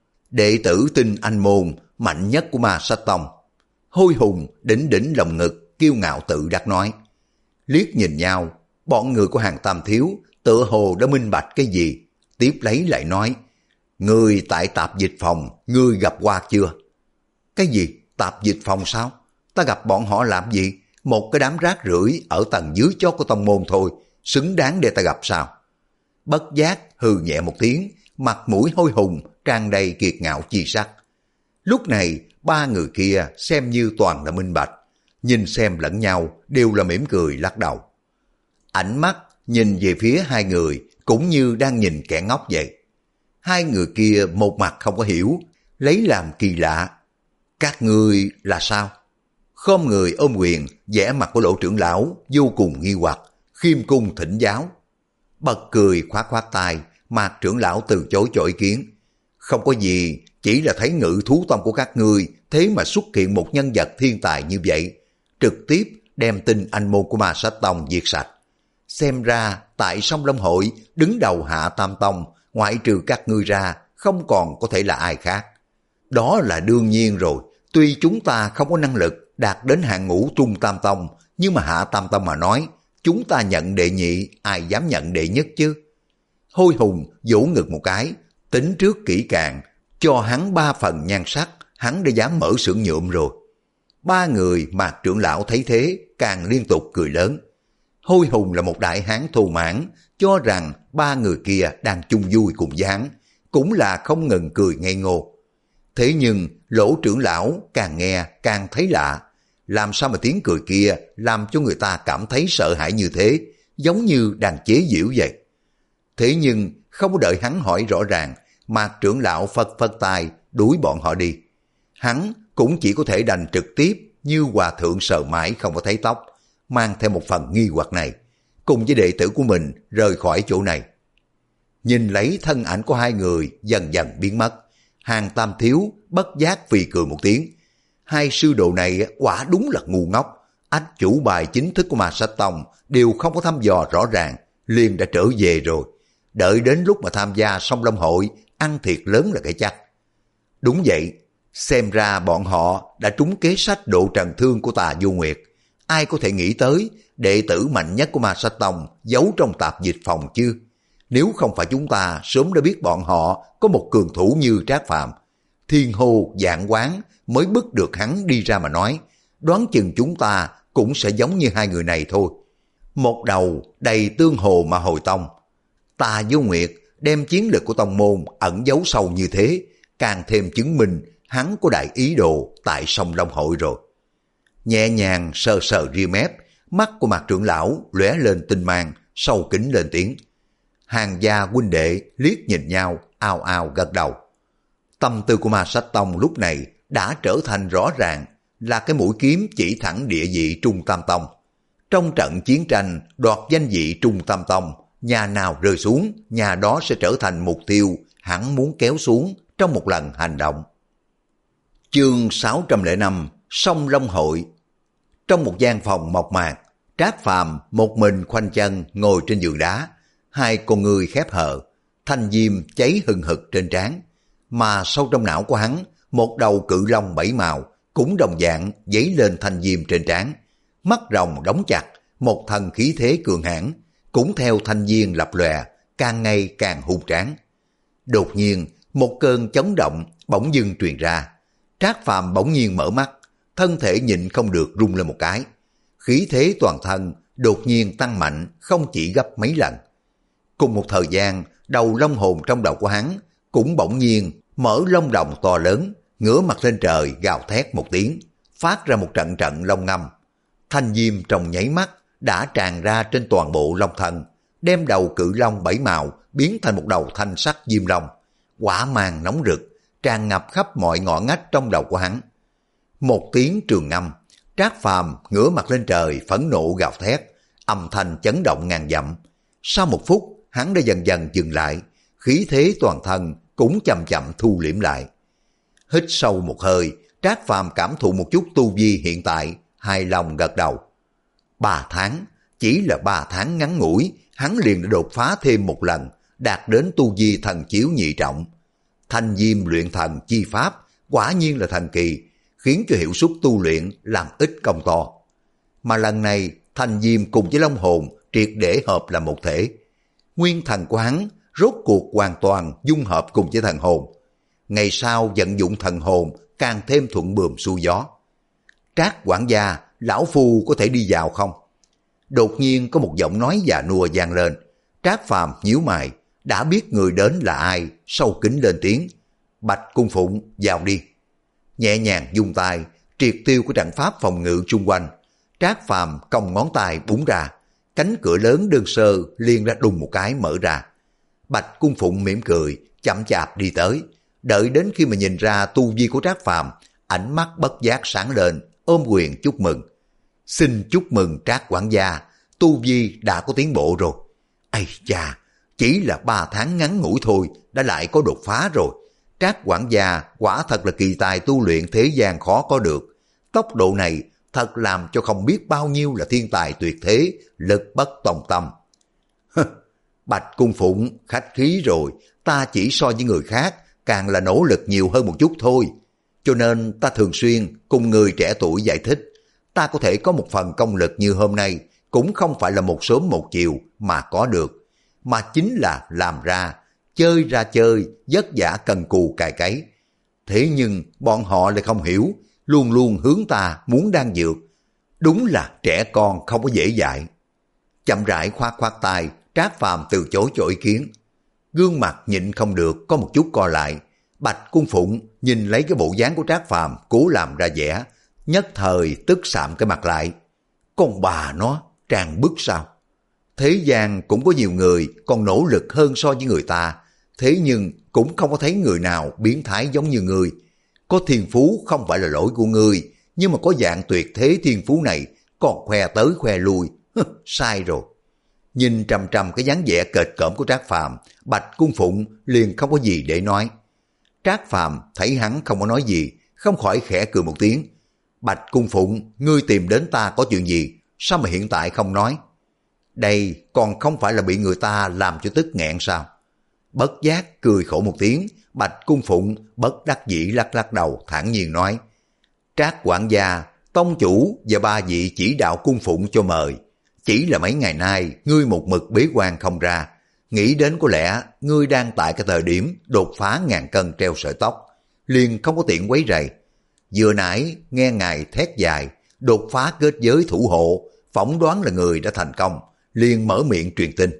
Đệ tử Tinh Anh Môn, mạnh nhất của Ma Sách Tông. Hôi Hùng đỉnh đỉnh lòng ngực, kiêu ngạo tự đắc nói. Liếc nhìn nhau, bọn người của Hàng Tam Thiếu tựa hồ đã minh bạch cái gì, tiếp lấy lại nói, ngươi tại tạp dịch phòng, ngươi gặp qua chưa? Cái gì? Tạp dịch phòng sao? Ta gặp bọn họ làm gì? Một cái đám rác rưởi ở tầng dưới chót của tông môn thôi, xứng đáng để ta gặp sao? Bất giác hừ nhẹ một tiếng, mặt mũi Hôi Hùng tràn đầy kiệt ngạo chi sắc. Lúc này ba người kia xem như toàn là minh bạch, nhìn xem lẫn nhau đều là mỉm cười lắc đầu. Ánh mắt nhìn về phía hai người cũng như đang nhìn kẻ ngốc vậy. Hai người kia một mặt không có hiểu, lấy làm kỳ lạ. Các ngươi là sao? Khom người ôm quyền, vẻ mặt của Lỗ trưởng lão vô cùng nghi hoặc, khiêm cung thỉnh giáo. Bật cười khoát khoát tay, Mạc trưởng lão từ chối cho ý kiến. Không có gì, chỉ là thấy Ngự Thú Tông của các ngươi thế mà xuất hiện một nhân vật thiên tài như vậy, trực tiếp đem Tinh Anh Môn của Ma Sách Tông diệt sạch. Xem ra tại Sông Long Hội đứng đầu Hạ Tam Tông, ngoại trừ các ngươi ra không còn có thể là ai khác. Đó là đương nhiên rồi, tuy chúng ta không có năng lực đạt đến hạng ngũ Trung Tam Tông, nhưng mà Hạ Tam Tông mà nói, chúng ta nhận đệ nhị, ai dám nhận đệ nhất chứ? Hôi Hùng vỗ ngực một cái, tính trước kỹ càng, cho hắn ba phần nhan sắc, hắn đã dám mở xưởng nhuộm rồi. Ba người Mạc trưởng lão thấy thế, càng liên tục cười lớn. Hôi Hùng là một đại hán thù mãn, cho rằng ba người kia đang chung vui cùng với hắn, cũng là không ngừng cười ngây ngô. Thế nhưng Lỗ trưởng lão càng nghe càng thấy lạ, làm sao mà tiếng cười kia làm cho người ta cảm thấy sợ hãi như thế, giống như đang chế giễu vậy. Thế nhưng không có đợi hắn hỏi rõ ràng, Mạc trưởng lão phật phật tay đuổi bọn họ đi. Hắn cũng chỉ có thể đành trực tiếp như hòa thượng sờ mãi không có thấy tóc, mang theo một phần nghi hoặc này, cùng với đệ tử của mình rời khỏi chỗ này. Nhìn lấy thân ảnh của hai người dần dần biến mất, Hàng Tam Thiếu bất giác phì cười một tiếng. Hai sư đồ này quả đúng là ngu ngốc, ách chủ bài chính thức của Ma Sách Tông đều không có thăm dò rõ ràng, liền đã trở về rồi. Đợi đến lúc mà tham gia Sông Long Hội, ăn thiệt lớn là cái chắc. Đúng vậy, xem ra bọn họ đã trúng kế sách độ trần thương của Tà Vô Nguyệt. Ai có thể nghĩ tới đệ tử mạnh nhất của Ma Sách Tông giấu trong tạp dịch phòng chứ? Nếu không phải chúng ta sớm đã biết bọn họ có một cường thủ như Trác Phàm, thiên hồ vạn quán mới bức được hắn đi ra mà nói, đoán chừng chúng ta cũng sẽ giống như hai người này thôi. Một đầu đầy tương hồ mà hồi tông. Tà Vô Nguyệt đem chiến lược của tông môn ẩn giấu sâu như thế, càng thêm chứng minh hắn có đại ý đồ tại Sông Long Hội rồi. Nhẹ nhàng sờ sờ ria mép, mắt của Mạc trưởng lão lóe lên tinh mang, sâu kính lên tiếng. Hàng gia huynh đệ liếc nhìn nhau, ao ao gật đầu. Tâm tư của Ma Sách Tông lúc này đã trở thành rõ ràng, là cái mũi kiếm chỉ thẳng địa vị Trung Tam Tông. Trong trận chiến tranh đoạt danh vị Trung Tam Tông, nhà nào rơi xuống, nhà đó sẽ trở thành mục tiêu hắn muốn kéo xuống trong một lần hành động. Chương sáu trăm lẻ năm Sông Long Hội. Trong một gian phòng mộc mạc, Trác Phàm một mình khoanh chân ngồi trên giường đá, hai con người khép hờ, thanh diêm cháy hừng hực trên trán, mà sâu trong não của hắn, một đầu cự long bảy màu cũng đồng dạng dấy lên thanh diêm trên trán, mắt rồng đóng chặt, một thần khí thế cường hãn cũng theo thanh diêm lập lòe, càng ngày càng hung tráng. Đột nhiên một cơn chấn động bỗng dưng truyền ra, Trác Phàm bỗng nhiên mở mắt, thân thể nhịn không được rung lên một cái, khí thế toàn thân đột nhiên tăng mạnh không chỉ gấp mấy lần. Cùng một thời gian, đầu long hồn trong đầu của hắn cũng bỗng nhiên mở lông đồng to lớn, ngửa mặt lên trời gào thét một tiếng, phát ra một trận trận long ngâm. Thanh diêm trong nháy mắt đã tràn ra trên toàn bộ long thân, đem đầu cự long bảy màu biến thành một đầu thanh sắc diêm long, hỏa mang nóng rực tràn ngập khắp mọi ngõ ngách trong đầu của hắn. Một tiếng trường ngâm, Trác Phàm ngửa mặt lên trời phẫn nộ gào thét, âm thanh chấn động ngàn dặm. Sau một phút, hắn đã dần dần dừng lại, khí thế toàn thân cũng chậm chậm thu liễm lại. Hít sâu một hơi, Trác Phàm cảm thụ một chút tu vi hiện tại, hài lòng gật đầu. Ba tháng, chỉ là ba tháng ngắn ngủi, hắn liền đã đột phá thêm một lần, đạt đến tu vi thần chiếu nhị trọng. Thanh diêm luyện thần chi pháp, quả nhiên là thần kỳ, khiến cho hiệu suất tu luyện làm ít công to. Mà lần này, thanh diêm cùng với long hồn triệt để hợp là một thể. Nguyên thần của hắn rốt cuộc hoàn toàn dung hợp cùng với thần hồn. Ngày sau vận dụng thần hồn càng thêm thuận buồm xuôi gió. Trác quản gia, lão phu có thể đi vào không? Đột nhiên có một giọng nói già nua vang lên. Trác Phàm nhíu mày, đã biết người đến là ai, sâu kính lên tiếng. Bạch Cung Phụng, vào đi. Nhẹ nhàng dung tay, triệt tiêu của trận pháp phòng ngự xung quanh. Trác Phàm cong ngón tay búng ra, cánh cửa lớn đơn sơ liền ra đùng một cái mở ra. Bạch Cung Phụng mỉm cười, chậm chạp đi tới. Đợi đến khi mà nhìn ra tu vi của Trác Phàm, ánh mắt bất giác sáng lên, ôm quyền chúc mừng. Xin chúc mừng Trác quản gia, tu vi đã có tiến bộ rồi. Ây chà, chỉ là ba tháng ngắn ngủi thôi đã lại có đột phá rồi. Trác quản gia quả thật là kỳ tài tu luyện thế gian khó có được. Tốc độ này thật làm cho không biết bao nhiêu là thiên tài tuyệt thế, lực bất tòng tâm. Bạch Cung Phụng, khách khí rồi, ta chỉ so với người khác, càng là nỗ lực nhiều hơn một chút thôi. Cho nên ta thường xuyên cùng người trẻ tuổi giải thích, ta có thể có một phần công lực như hôm nay, cũng không phải là một sớm một chiều mà có được, mà chính là làm ra, chơi ra chơi, vất vả cần cù cài cấy. Thế nhưng bọn họ lại không hiểu, luôn luôn hướng ta muốn đan dược. Đúng là trẻ con không có dễ dạy. Chậm rãi khoát khoát tay, Trác Phàm từ chối cho ý kiến. Gương mặt nhịn không được có một chút co lại. Bạch Cung Phụng nhìn lấy cái bộ dáng của Trác Phàm cố làm ra vẻ, nhất thời tức sạm cái mặt lại. Con bà nó, trang bức sao? Thế gian cũng có nhiều người còn nỗ lực hơn so với người ta, thế nhưng cũng không có thấy người nào biến thái giống như người. Có thiên phú không phải là lỗi của ngươi, nhưng mà có dạng tuyệt thế thiên phú này còn khoe tới khoe lui, sai rồi. Nhìn trầm trầm cái dáng vẻ kệch cỡm của Trác Phàm, Bạch Cung Phụng liền không có gì để nói. Trác Phàm thấy hắn không có nói gì, không khỏi khẽ cười một tiếng. Bạch Cung Phụng, ngươi tìm đến ta có chuyện gì, sao mà hiện tại không nói? Đây còn không phải là bị người ta làm cho tức nghẹn sao? Bất giác cười khổ một tiếng, Bạch Cung Phụng bất đắc dĩ lắc lắc đầu thản nhiên nói. Trác quản gia, tông chủ và ba vị chỉ đạo cung phụng cho mời. Chỉ là mấy ngày nay ngươi một mực bế quan không ra, nghĩ đến có lẽ ngươi đang tại cái thời điểm đột phá ngàn cân treo sợi tóc, liền không có tiện quấy rầy. Vừa nãy nghe ngài thét dài, đột phá kết giới thủ hộ, phỏng đoán là người đã thành công, liền mở miệng truyền tin.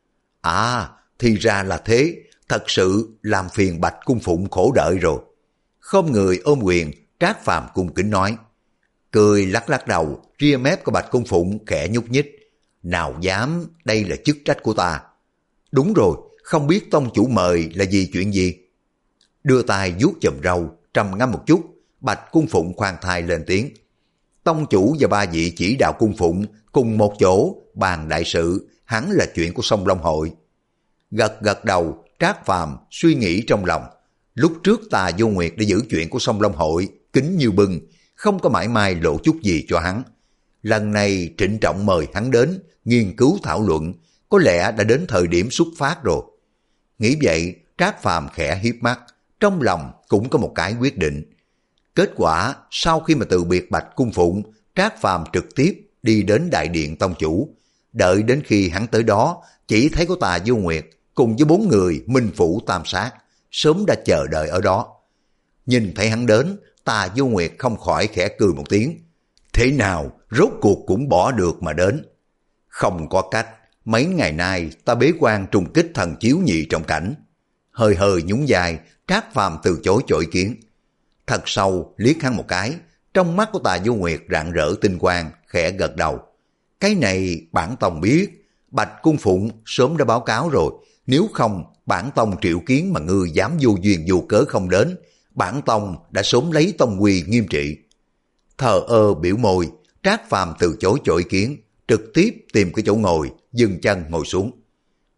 À, thì ra là thế, thật sự làm phiền Bạch Cung Phụng khổ đợi rồi. Không người ôm quyền, Trác Phàm cung kính nói. Cười lắc lắc đầu, ria mép của Bạch Cung Phụng khẽ nhúc nhích. Nào dám, đây là chức trách của ta. Đúng rồi, không biết tông chủ mời là gì chuyện gì? Đưa tay vuốt chùm râu, trầm ngâm một chút, Bạch Cung Phụng khoan thai lên tiếng. Tông chủ và ba vị chỉ đạo cung phụng cùng một chỗ bàn đại sự, hẳn là chuyện của Sông Long Hội. Gật gật đầu, Trác Phàm suy nghĩ trong lòng. Lúc trước ta Vô Nguyệt để giữ chuyện của Sông Long Hội kín như bưng, không có mãi mai lộ chút gì cho hắn. Lần này trịnh trọng mời hắn đến nghiên cứu thảo luận, có lẽ đã đến thời điểm xuất phát rồi. Nghĩ vậy, Trác Phàm khẽ hiếp mắt, trong lòng cũng có một cái quyết định. Kết quả, sau khi mà từ biệt Bạch Cung Phụng, Trác Phàm trực tiếp đi đến đại điện tông chủ. Đợi đến khi hắn tới đó, chỉ thấy có Tà Vô Nguyệt cùng với bốn người Minh Phủ Tam Sát, sớm đã chờ đợi ở đó. Nhìn thấy hắn đến, Tà Vô Nguyệt không khỏi khẽ cười một tiếng. Thế nào, rốt cuộc cũng bỏ được mà đến. Không có cách, mấy ngày nay ta bế quan trùng kích thần chiếu nhị trọng cảnh. Hơi hơi nhún vai, Trác Phàm từ chối cho ý kiến. Thật sâu liếc hắn một cái, trong mắt của Tà Vô Nguyệt rạng rỡ tinh quang, khẽ gật đầu. Cái này bản tông biết, Bạch Cung Phụng sớm đã báo cáo rồi, nếu không bản tông triệu kiến mà ngươi dám vô duyên vô cớ không đến, bản tông đã sớm lấy tông quy nghiêm trị. Thờ ơ biểu môi, Trác Phàm từ chối cho ý kiến, trực tiếp tìm cái chỗ ngồi, dừng chân ngồi xuống.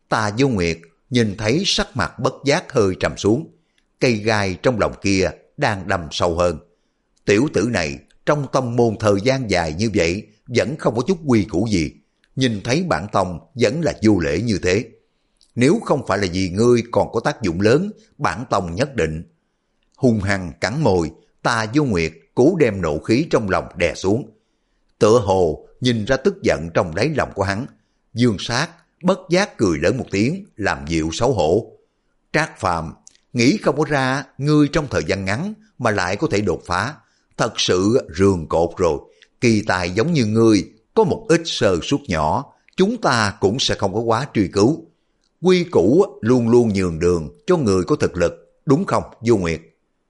Tà Vô Nguyệt nhìn thấy sắc mặt bất giác hơi trầm xuống, cây gai trong lòng kia đang đâm sâu hơn. Tiểu tử này trong tông môn thời gian dài như vậy vẫn không có chút quy củ gì, nhìn thấy bản tông vẫn là vô lễ như thế. Nếu không phải là vì ngươi còn có tác dụng lớn, bản tông nhất định. Hung hăng cắn môi, Tà Vô Nguyệt cố đem nộ khí trong lòng đè xuống. Tựa hồ nhìn ra tức giận trong đáy lòng của hắn, Dương Sát bất giác cười lớn một tiếng, làm dịu xấu hổ. Trác Phàm, nghĩ không có ra ngươi trong thời gian ngắn mà lại có thể đột phá, thật sự rường cột rồi. Kỳ tài giống như ngươi, có một ít sơ suất nhỏ, chúng ta cũng sẽ không có quá truy cứu. Quy củ luôn luôn nhường đường cho người có thực lực, đúng không Vô Nguyệt?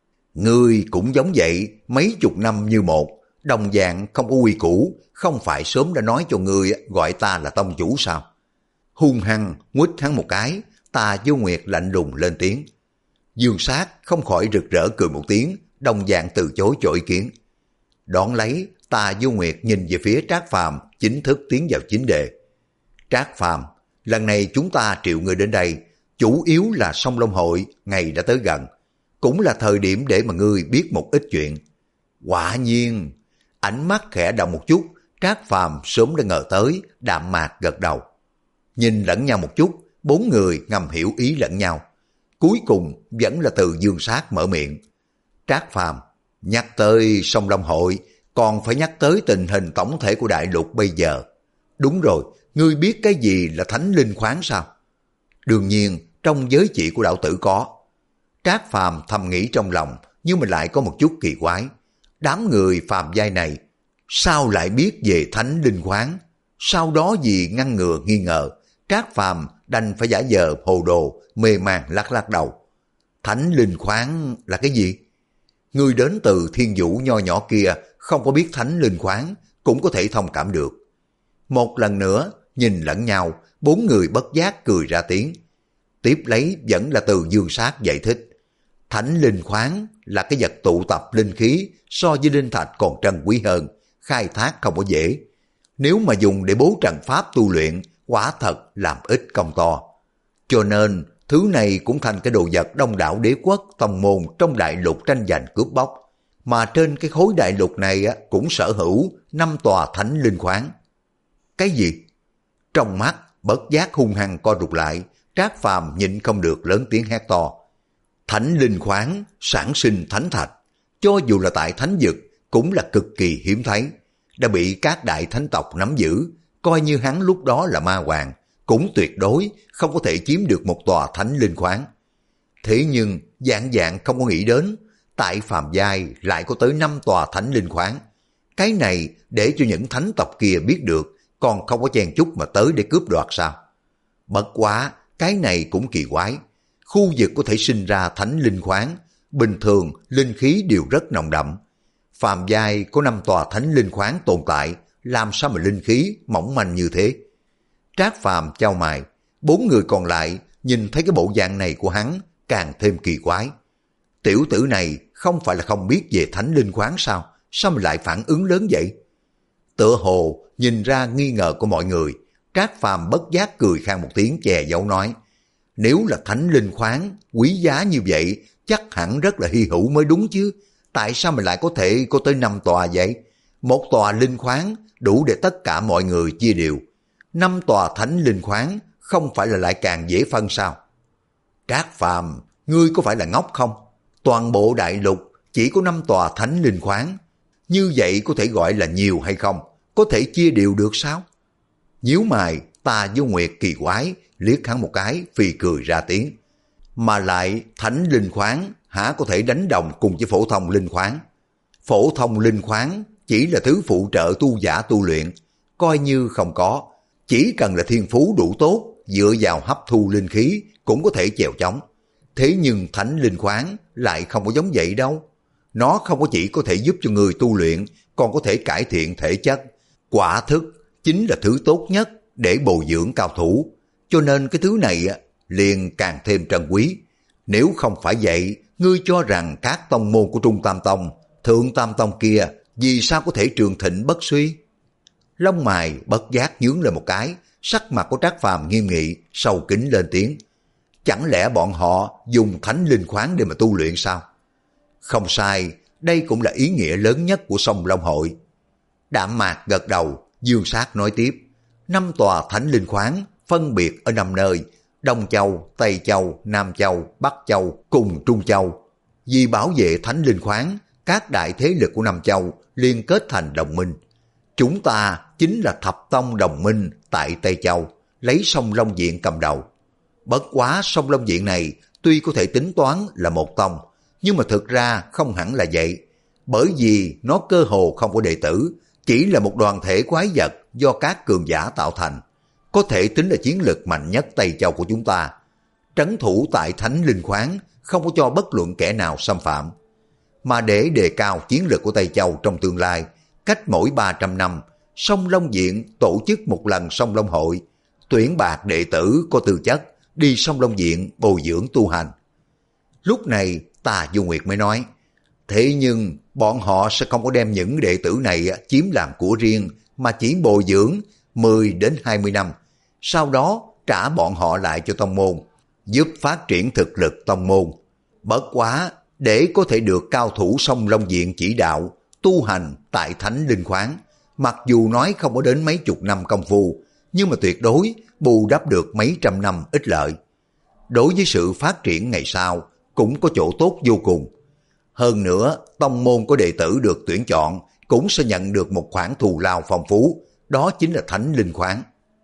Ngươi cũng giống vậy, mấy chục năm như một, đồng dạng không có quy củ, không phải sớm đã nói cho ngươi gọi ta là tông chủ sao? Hung hăng nguýt hắn một cái, Tà Vô Nguyệt lạnh lùng lên tiếng. Dương Sát không khỏi rực rỡ cười một tiếng, đồng dạng từ chối cho ý kiến. Đón lấy, Tà Vô Nguyệt nhìn về phía Trác Phàm, chính thức tiến vào chính đề. Trác Phàm, lần này chúng ta triệu người đến đây, chủ yếu là Song Long Hội ngày đã tới gần, cũng là thời điểm để mà ngươi biết một ít chuyện. Quả nhiên, ánh mắt khẽ động một chút, Trác Phàm sớm đã ngờ tới, đạm mạc gật đầu. Nhìn lẫn nhau một chút, bốn người ngầm hiểu ý lẫn nhau. Cuối cùng vẫn là từ Dương Sát mở miệng. Trác Phàm, nhắc tới Song Long Hội, còn phải nhắc tới tình hình tổng thể của đại lục bây giờ. Đúng rồi, ngươi biết cái gì là thánh linh khoáng sao? Đương nhiên, trong giới chỉ của đạo tử có. Trác Phàm thầm nghĩ trong lòng, nhưng mà lại có một chút kỳ quái. Đám người phàm giai này, sao lại biết về thánh linh khoáng? Sau đó vì ngăn ngừa nghi ngờ, Trác Phàm đành phải giả vờ hồ đồ, mê man lắc lắc đầu. Thánh linh khoáng là cái gì? Người đến từ thiên vũ nho nhỏ kia không có biết thánh linh khoáng, cũng có thể thông cảm được. Một lần nữa, nhìn lẫn nhau, bốn người bất giác cười ra tiếng. Tiếp lấy vẫn là từ Dương Sát giải thích. Thánh linh khoáng là cái vật tụ tập linh khí so với linh thạch còn trân quý hơn, khai thác không có dễ. Nếu mà dùng để bố trận pháp tu luyện, quả thật làm ít công to. Cho nên, thứ này cũng thành cái đồ vật đông đảo đế quốc tông môn trong đại lục tranh giành cướp bóc. Mà trên cái khối đại lục này cũng sở hữu năm tòa thánh linh khoáng. Cái gì? Trong mắt, bất giác hung hăng co rụt lại, Trác Phàm nhịn không được lớn tiếng hét to. Thánh linh khoáng, sản sinh thánh thạch, cho dù là tại thánh vực, cũng là cực kỳ hiếm thấy. Đã bị các đại thánh tộc nắm giữ, coi như hắn lúc đó là ma hoàng, cũng tuyệt đối không có thể chiếm được một tòa thánh linh khoáng. Thế nhưng, dạng dạng không có nghĩ đến, tại phàm giai lại có tới năm tòa thánh linh khoáng. Cái này để cho những thánh tộc kia biết được, còn không có chen chúc mà tới để cướp đoạt sao? Bất quá, cái này cũng kỳ quái. Khu vực có thể sinh ra thánh linh khoáng, bình thường linh khí đều rất nồng đậm. Phàm giai có năm tòa thánh linh khoáng tồn tại, làm sao mà linh khí mỏng manh như thế? Trác Phàm chau mày, bốn người còn lại nhìn thấy cái bộ dạng này của hắn càng thêm kỳ quái. Tiểu tử này không phải là không biết về thánh linh khoáng sao? Sao mà lại phản ứng lớn vậy? Tựa hồ nhìn ra nghi ngờ của mọi người, Trác Phàm bất giác cười khan một tiếng che giấu nói. Nếu là thánh linh khoáng, quý giá như vậy, chắc hẳn rất là hy hữu mới đúng chứ. Tại sao mà lại có thể có tới năm tòa vậy? Một tòa linh khoáng đủ để tất cả mọi người chia đều. Năm tòa thánh linh khoáng không phải là lại càng dễ phân sao? Trác Phàm, ngươi có phải là ngốc không? Toàn bộ đại lục chỉ có năm tòa thánh linh khoáng. Như vậy có thể gọi là nhiều hay không? Có thể chia đều được sao? Nhíu mày, Tà Vô Nguyệt kỳ quái, liếc hắn một cái, phì cười ra tiếng. Mà lại thánh linh khoáng hả có thể đánh đồng cùng với phổ thông linh khoáng? Phổ thông linh khoáng chỉ là thứ phụ trợ tu giả tu luyện, coi như không có. Chỉ cần là thiên phú đủ tốt, dựa vào hấp thu linh khí cũng có thể chèo chống. Thế nhưng thánh linh khoáng lại không có giống vậy đâu. Nó không có chỉ có thể giúp cho người tu luyện, còn có thể cải thiện thể chất. Quả thức chính là thứ tốt nhất để bồi dưỡng cao thủ. Cho nên cái thứ này liền càng thêm trân quý. Nếu không phải vậy, ngươi cho rằng các tông môn của Trung Tam Tông, Thượng Tam Tông kia, vì sao có thể trường thịnh bất suy? Lông mày bất giác nhướng lên một cái, Sắc mặt của Trác Phàm nghiêm nghị, sâu kín lên tiếng. Chẳng lẽ bọn họ dùng thánh linh khoáng để mà tu luyện sao? Không sai, đây cũng là ý nghĩa lớn nhất của Sông Long Hội. Đạm Mạc gật đầu, Dương Sát nói tiếp. Năm tòa thánh linh khoáng phân biệt ở năm nơi, Đông Châu, Tây Châu, Nam Châu, Bắc Châu cùng Trung Châu. Vì bảo vệ thánh linh khoáng, các đại thế lực của Nam Châu liên kết thành đồng minh. Chúng ta chính là thập tông đồng minh tại Tây Châu, lấy Sông Long Viện cầm đầu. Bất quá Sông Long Viện này tuy có thể tính toán là một tông, nhưng mà thực ra không hẳn là vậy. Bởi vì nó cơ hồ không có đệ tử, chỉ là một đoàn thể quái vật do các cường giả tạo thành. Có thể tính là chiến lực mạnh nhất Tây Châu của chúng ta. Trấn thủ tại thánh linh khoáng, không có cho bất luận kẻ nào xâm phạm. Mà để đề cao chiến lược của Tây Châu trong tương lai, cách mỗi ba trăm năm, Sông Long Viện tổ chức một lần Sông Long Hội, tuyển bạt đệ tử có tư chất, đi Sông Long Viện bồi dưỡng tu hành. Lúc này Tà Du Nguyệt mới nói, thế nhưng bọn họ sẽ không có đem những đệ tử này chiếm làm của riêng, mà chỉ bồi dưỡng mười đến hai mươi năm, sau đó trả bọn họ lại cho tông môn, giúp phát triển thực lực tông môn. Bất quá, để có thể được cao thủ Sông Long Viện chỉ đạo, tu hành tại thánh linh khoáng, mặc dù nói không có đến mấy chục năm công phu, nhưng mà tuyệt đối bù đắp được mấy trăm năm ích lợi. Đối với sự phát triển ngày sau, cũng có chỗ tốt vô cùng. Hơn nữa, tông môn có đệ tử được tuyển chọn, cũng sẽ nhận được một khoản thù lao phong phú, đó chính là thánh linh khoáng.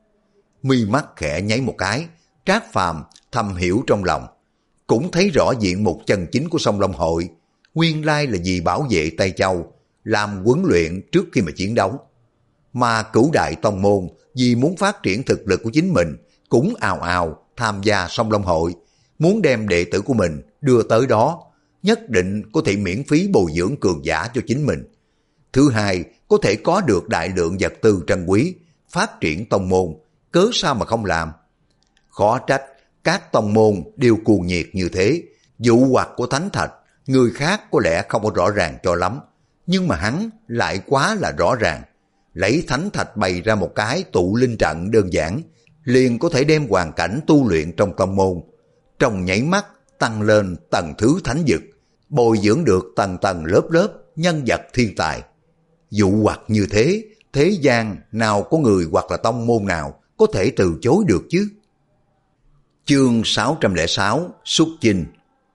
Mi mắt khẽ nháy một cái, Trác Phàm thầm hiểu trong lòng, cũng thấy rõ diện mục chân chính của Sông Long Hội, nguyên lai là vì bảo vệ Tây Châu, làm huấn luyện trước khi mà chiến đấu. Mà cửu đại tông môn vì muốn phát triển thực lực của chính mình, cũng ào ào tham gia Sông Long Hội, muốn đem đệ tử của mình đưa tới đó, nhất định có thể miễn phí bồi dưỡng cường giả cho chính mình. Thứ hai, có thể có được đại lượng vật tư trân quý, phát triển tông môn, cớ sao mà không làm. Khó trách các tông môn đều cuồng nhiệt như thế. Dụ hoặc của thánh thạch, người khác có lẽ không có rõ ràng cho lắm, nhưng mà hắn lại quá là rõ ràng. Lấy thánh thạch bày ra một cái tụ linh trận đơn giản, liền có thể đem hoàn cảnh tu luyện trong tông môn, trong nháy mắt tăng lên tầng thứ thánh dực, bồi dưỡng được tầng tầng lớp lớp nhân vật thiên tài. Dụ hoặc như thế, thế gian nào có người hoặc là tông môn nào có thể từ chối được chứ? Chương sáu trăm lẻ sáu Xuất Chinh.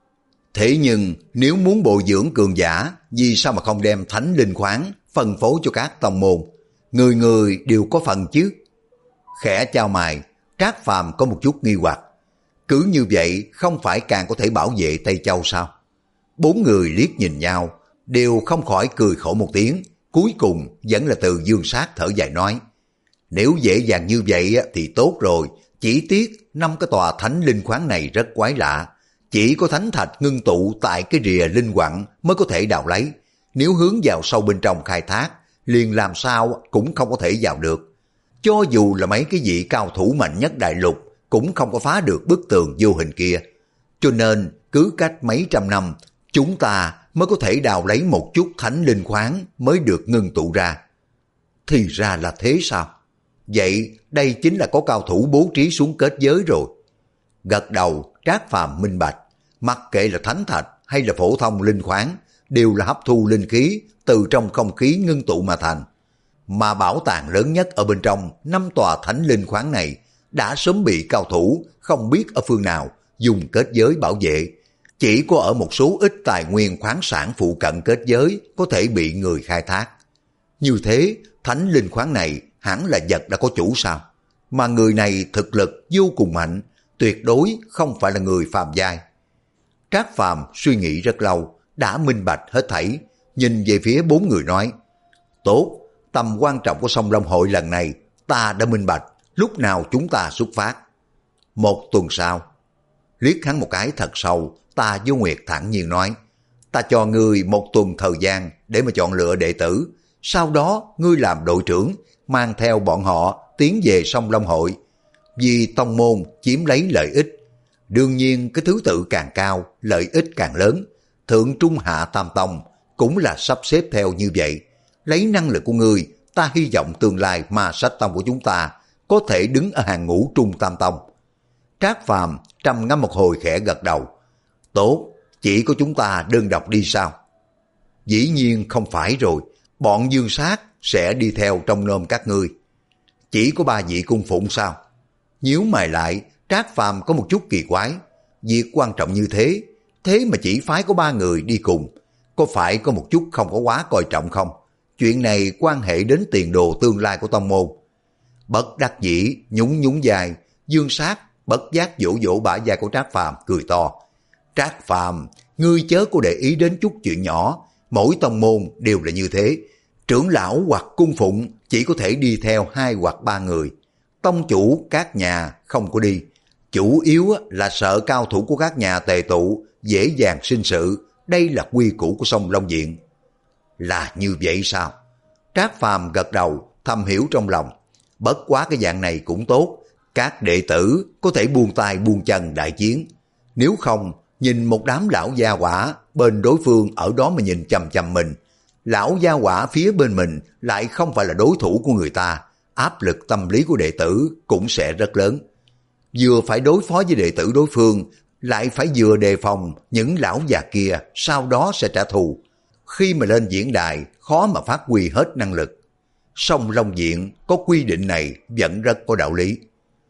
Thế nhưng nếu muốn bồi dưỡng cường giả, vì sao mà không đem thánh linh khoáng phân phối cho các tông môn? Người người đều có phần chứ. Khẽ chau mày, Trác Phàm có một chút nghi hoặc. Cứ như vậy không phải càng có thể bảo vệ Tây Châu sao? Bốn người liếc nhìn nhau, đều không khỏi cười khổ một tiếng. Cuối cùng vẫn là từ Dương Sát thở dài nói, nếu dễ dàng như vậy thì tốt rồi, chỉ tiếc năm cái tòa thánh linh khoáng này rất quái lạ, chỉ có thánh thạch ngưng tụ tại cái rìa linh quặng mới có thể đào lấy, nếu hướng vào sâu bên trong khai thác, liền làm sao cũng không có thể vào được. Cho dù là mấy cái vị cao thủ mạnh nhất đại lục cũng không có phá được bức tường vô hình kia. Cho nên cứ cách mấy trăm năm chúng ta mới có thể đào lấy một chút thánh linh khoáng mới được ngưng tụ ra. Thì ra là thế sao? Vậy đây chính là có cao thủ bố trí xuống kết giới rồi. Gật đầu, Trác Phàm minh bạch, mặc kệ là thánh thạch hay là phổ thông linh khoáng, đều là hấp thu linh khí từ trong không khí ngưng tụ mà thành. Mà bảo tàng lớn nhất ở bên trong năm tòa thánh linh khoáng này đã sớm bị cao thủ không biết ở phương nào dùng kết giới bảo vệ. Chỉ có ở một số ít tài nguyên khoáng sản phụ cận kết giới có thể bị người khai thác. Như thế, thánh linh khoáng này hẳn là vật đã có chủ sao? Mà người này thực lực vô cùng mạnh, tuyệt đối không phải là người phàm giai. Trác Phàm suy nghĩ rất lâu, đã minh bạch hết thảy, nhìn về phía bốn người nói, tốt, tầm quan trọng của Sông Long Hội lần này, ta đã minh bạch, lúc nào chúng ta xuất phát? Một tuần sau. Liếc hắn một cái thật sâu, Tà Du Nguyệt thản nhiên nói, ta cho ngươi một tuần thời gian để mà chọn lựa đệ tử, sau đó ngươi làm đội trưởng, mang theo bọn họ tiến về Sông Long Hội. Vì tông môn chiếm lấy lợi ích, đương nhiên cái thứ tự càng cao, lợi ích càng lớn. Thượng Trung Hạ Tam Tông cũng là sắp xếp theo như vậy. Lấy năng lực của ngươi, ta hy vọng tương lai Ma Sách Tông của chúng ta có thể đứng ở hàng ngũ Trung Tam Tông. Trác Phàm trầm ngâm một hồi khẽ gật đầu. Tốt, chỉ có chúng ta đơn độc đi sao? Dĩ nhiên không phải rồi, bọn Dương Sát sẽ đi theo trong nôm các ngươi. Chỉ có ba vị cung phụng sao? Nhíu mày lại, Trác Phàm có một chút kỳ quái. Việc quan trọng như thế, thế mà chỉ phái có ba người đi cùng. Có phải có một chút không có quá coi trọng không? Chuyện này quan hệ đến tiền đồ tương lai của tông môn. Bất đắc dĩ, nhún nhún dài, Dương Sát bất giác vỗ vỗ bả vai của Trác Phàm cười to. Trác Phàm, ngươi chớ có để ý đến chút chuyện nhỏ, mỗi tông môn đều là như thế. Trưởng lão hoặc cung phụng chỉ có thể đi theo hai hoặc ba người. Tông chủ các nhà không có đi. Chủ yếu là sợ cao thủ của các nhà tề tụ, dễ dàng sinh sự. Đây là quy củ của Sông Long Viện. Là như vậy sao? Trác Phàm gật đầu, thầm hiểu trong lòng. Bất quá cái dạng này cũng tốt. Các đệ tử có thể buông tay buông chân đại chiến. Nếu không, nhìn một đám lão gia hỏa bên đối phương ở đó mà nhìn chằm chằm mình. Lão gia hỏa phía bên mình lại không phải là đối thủ của người ta. Áp lực tâm lý của đệ tử cũng sẽ rất lớn. Vừa phải đối phó với đệ tử đối phương, lại phải vừa đề phòng những lão già kia sau đó sẽ trả thù. Khi mà lên diễn đài, khó mà phát huy hết năng lực. Song Long Viện có quy định này vẫn rất có đạo lý.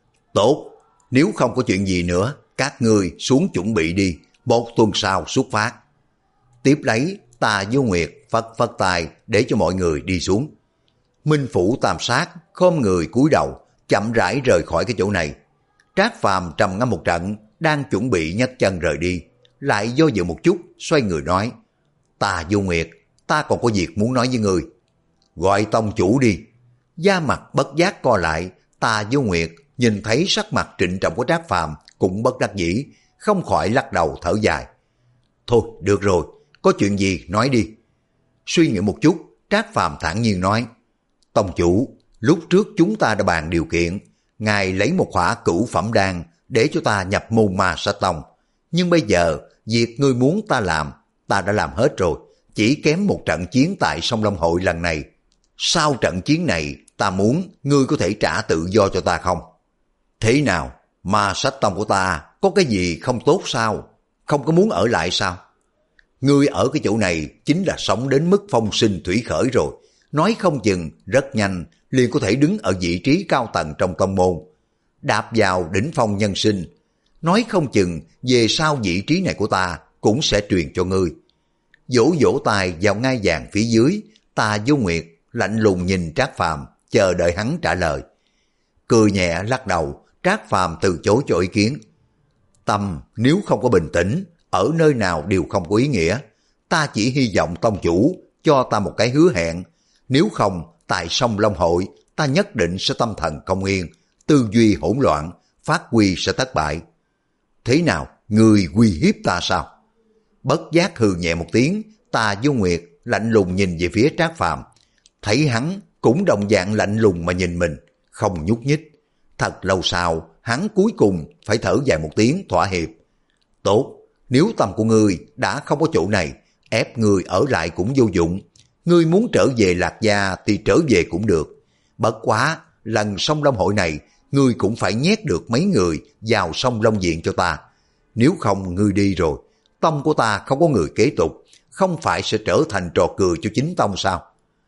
Tốt, nếu không có chuyện gì nữa, các ngươi xuống chuẩn bị đi, một tuần sau xuất phát. Tiếp lấy, Tà Vô Nguyệt phất phất tay để cho mọi người đi xuống. Minh Phủ Tam Sát khom người cúi đầu, chậm rãi rời khỏi cái chỗ này. Trác Phàm trầm ngâm một trận, đang chuẩn bị nhấc chân rời đi, lại do dự một chút, xoay người nói: Tà Vô Nguyệt, ta còn có việc muốn nói với người. Gọi tông chủ đi. Da mặt bất giác co lại, Tà Vô Nguyệt nhìn thấy sắc mặt trịnh trọng của Trác Phàm cũng bất đắc dĩ, không khỏi lắc đầu thở dài. Thôi được rồi, có chuyện gì nói đi. Suy nghĩ một chút, Trác Phàm thản nhiên nói: Tông chủ, lúc trước chúng ta đã bàn điều kiện, ngài lấy một khỏa cửu phẩm đan để cho ta nhập môn Ma Sa Tông. Nhưng bây giờ, việc ngươi muốn ta làm, ta đã làm hết rồi, chỉ kém một trận chiến tại Sông Long Hội lần này. Sau trận chiến này, ta muốn ngươi có thể trả tự do cho ta không? Thế nào, Ma Sa Tông của ta có cái gì không tốt sao? Không có muốn ở lại sao? Ngươi ở cái chỗ này chính là sống đến mức phong sinh thủy khởi rồi. Nói không chừng rất nhanh liền có thể đứng ở vị trí cao tầng trong tông môn. Đạp vào đỉnh phong nhân sinh. Nói không chừng về sau vị trí này của ta cũng sẽ truyền cho ngươi. Vỗ vỗ tay vào ngai vàng phía dưới, Tà Vô Nguyệt lạnh lùng nhìn Trác Phàm, chờ đợi hắn trả lời. Cười nhẹ lắc đầu, Trác Phàm từ chối cho ý kiến. Tâm nếu không có bình tĩnh, ở nơi nào đều không có ý nghĩa. Ta chỉ hy vọng tông chủ cho ta một cái hứa hẹn. Nếu không, tại Sông Long Hội, ta nhất định sẽ tâm thần không yên, tư duy hỗn loạn, phát huy sẽ thất bại. Thế nào, người uy hiếp ta sao? Bất giác hừ nhẹ một tiếng, Tà Vô Nguyệt lạnh lùng nhìn về phía Trác Phàm, thấy hắn cũng đồng dạng lạnh lùng mà nhìn mình, không nhúc nhích. Thật lâu sau, hắn cuối cùng phải thở dài một tiếng thỏa hiệp. Tốt, nếu tâm của ngươi đã không có chỗ này, ép ngươi ở lại cũng vô dụng. Ngươi muốn trở về Lạc Gia thì trở về cũng được. Bất quá, lần Sông Long Hội này, ngươi cũng phải nhét được mấy người vào Sông Long Viện cho ta. Nếu không ngươi đi rồi, tông của ta không có người kế tục, không phải sẽ trở thành trò cười cho chính tông sao?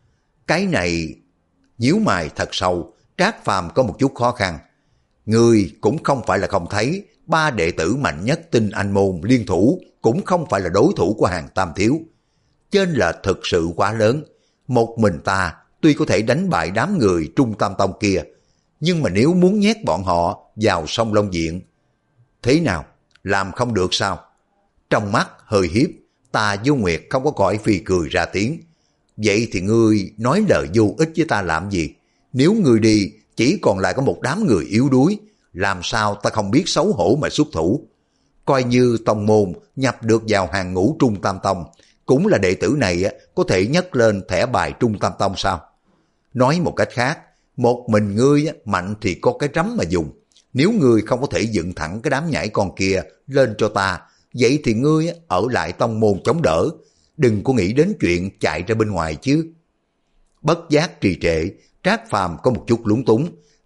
Cái này, nhíu mày thật sâu, Trác Phàm có một chút khó khăn. Ngươi cũng không phải là không thấy, ba đệ tử mạnh nhất Tinh Anh Môn liên thủ cũng không phải là đối thủ của Hàng Tam Thiếu. Chênh lệch thực sự quá lớn. Một mình ta tuy có thể đánh bại đám người Trung Tam Tông kia, nhưng mà nếu muốn nhét bọn họ vào Sông Long Viện, thế nào, làm không được sao? Trong mắt hơi hiếp, Tà Vô Nguyệt không có cõi phi cười ra tiếng. Vậy thì ngươi nói lời vô ích với ta làm gì? Nếu ngươi đi, chỉ còn lại có một đám người yếu đuối, làm sao ta không biết xấu hổ mà xuất thủ? Coi như tông môn nhập được vào hàng ngũ Trung Tam Tông, cũng là đệ tử này có thể nhấc lên thẻ bài Trung Tam Tông sao? Nói một cách khác, một mình ngươi mạnh thì có cái rắm mà dùng. Nếu ngươi không có thể dựng thẳng cái đám nhảy con kia lên cho ta, vậy thì ngươi ở lại tông môn chống đỡ, đừng có nghĩ đến chuyện chạy ra bên ngoài chứ. Bất giác trì trệ, Trác Phàm có một chút lúng túng,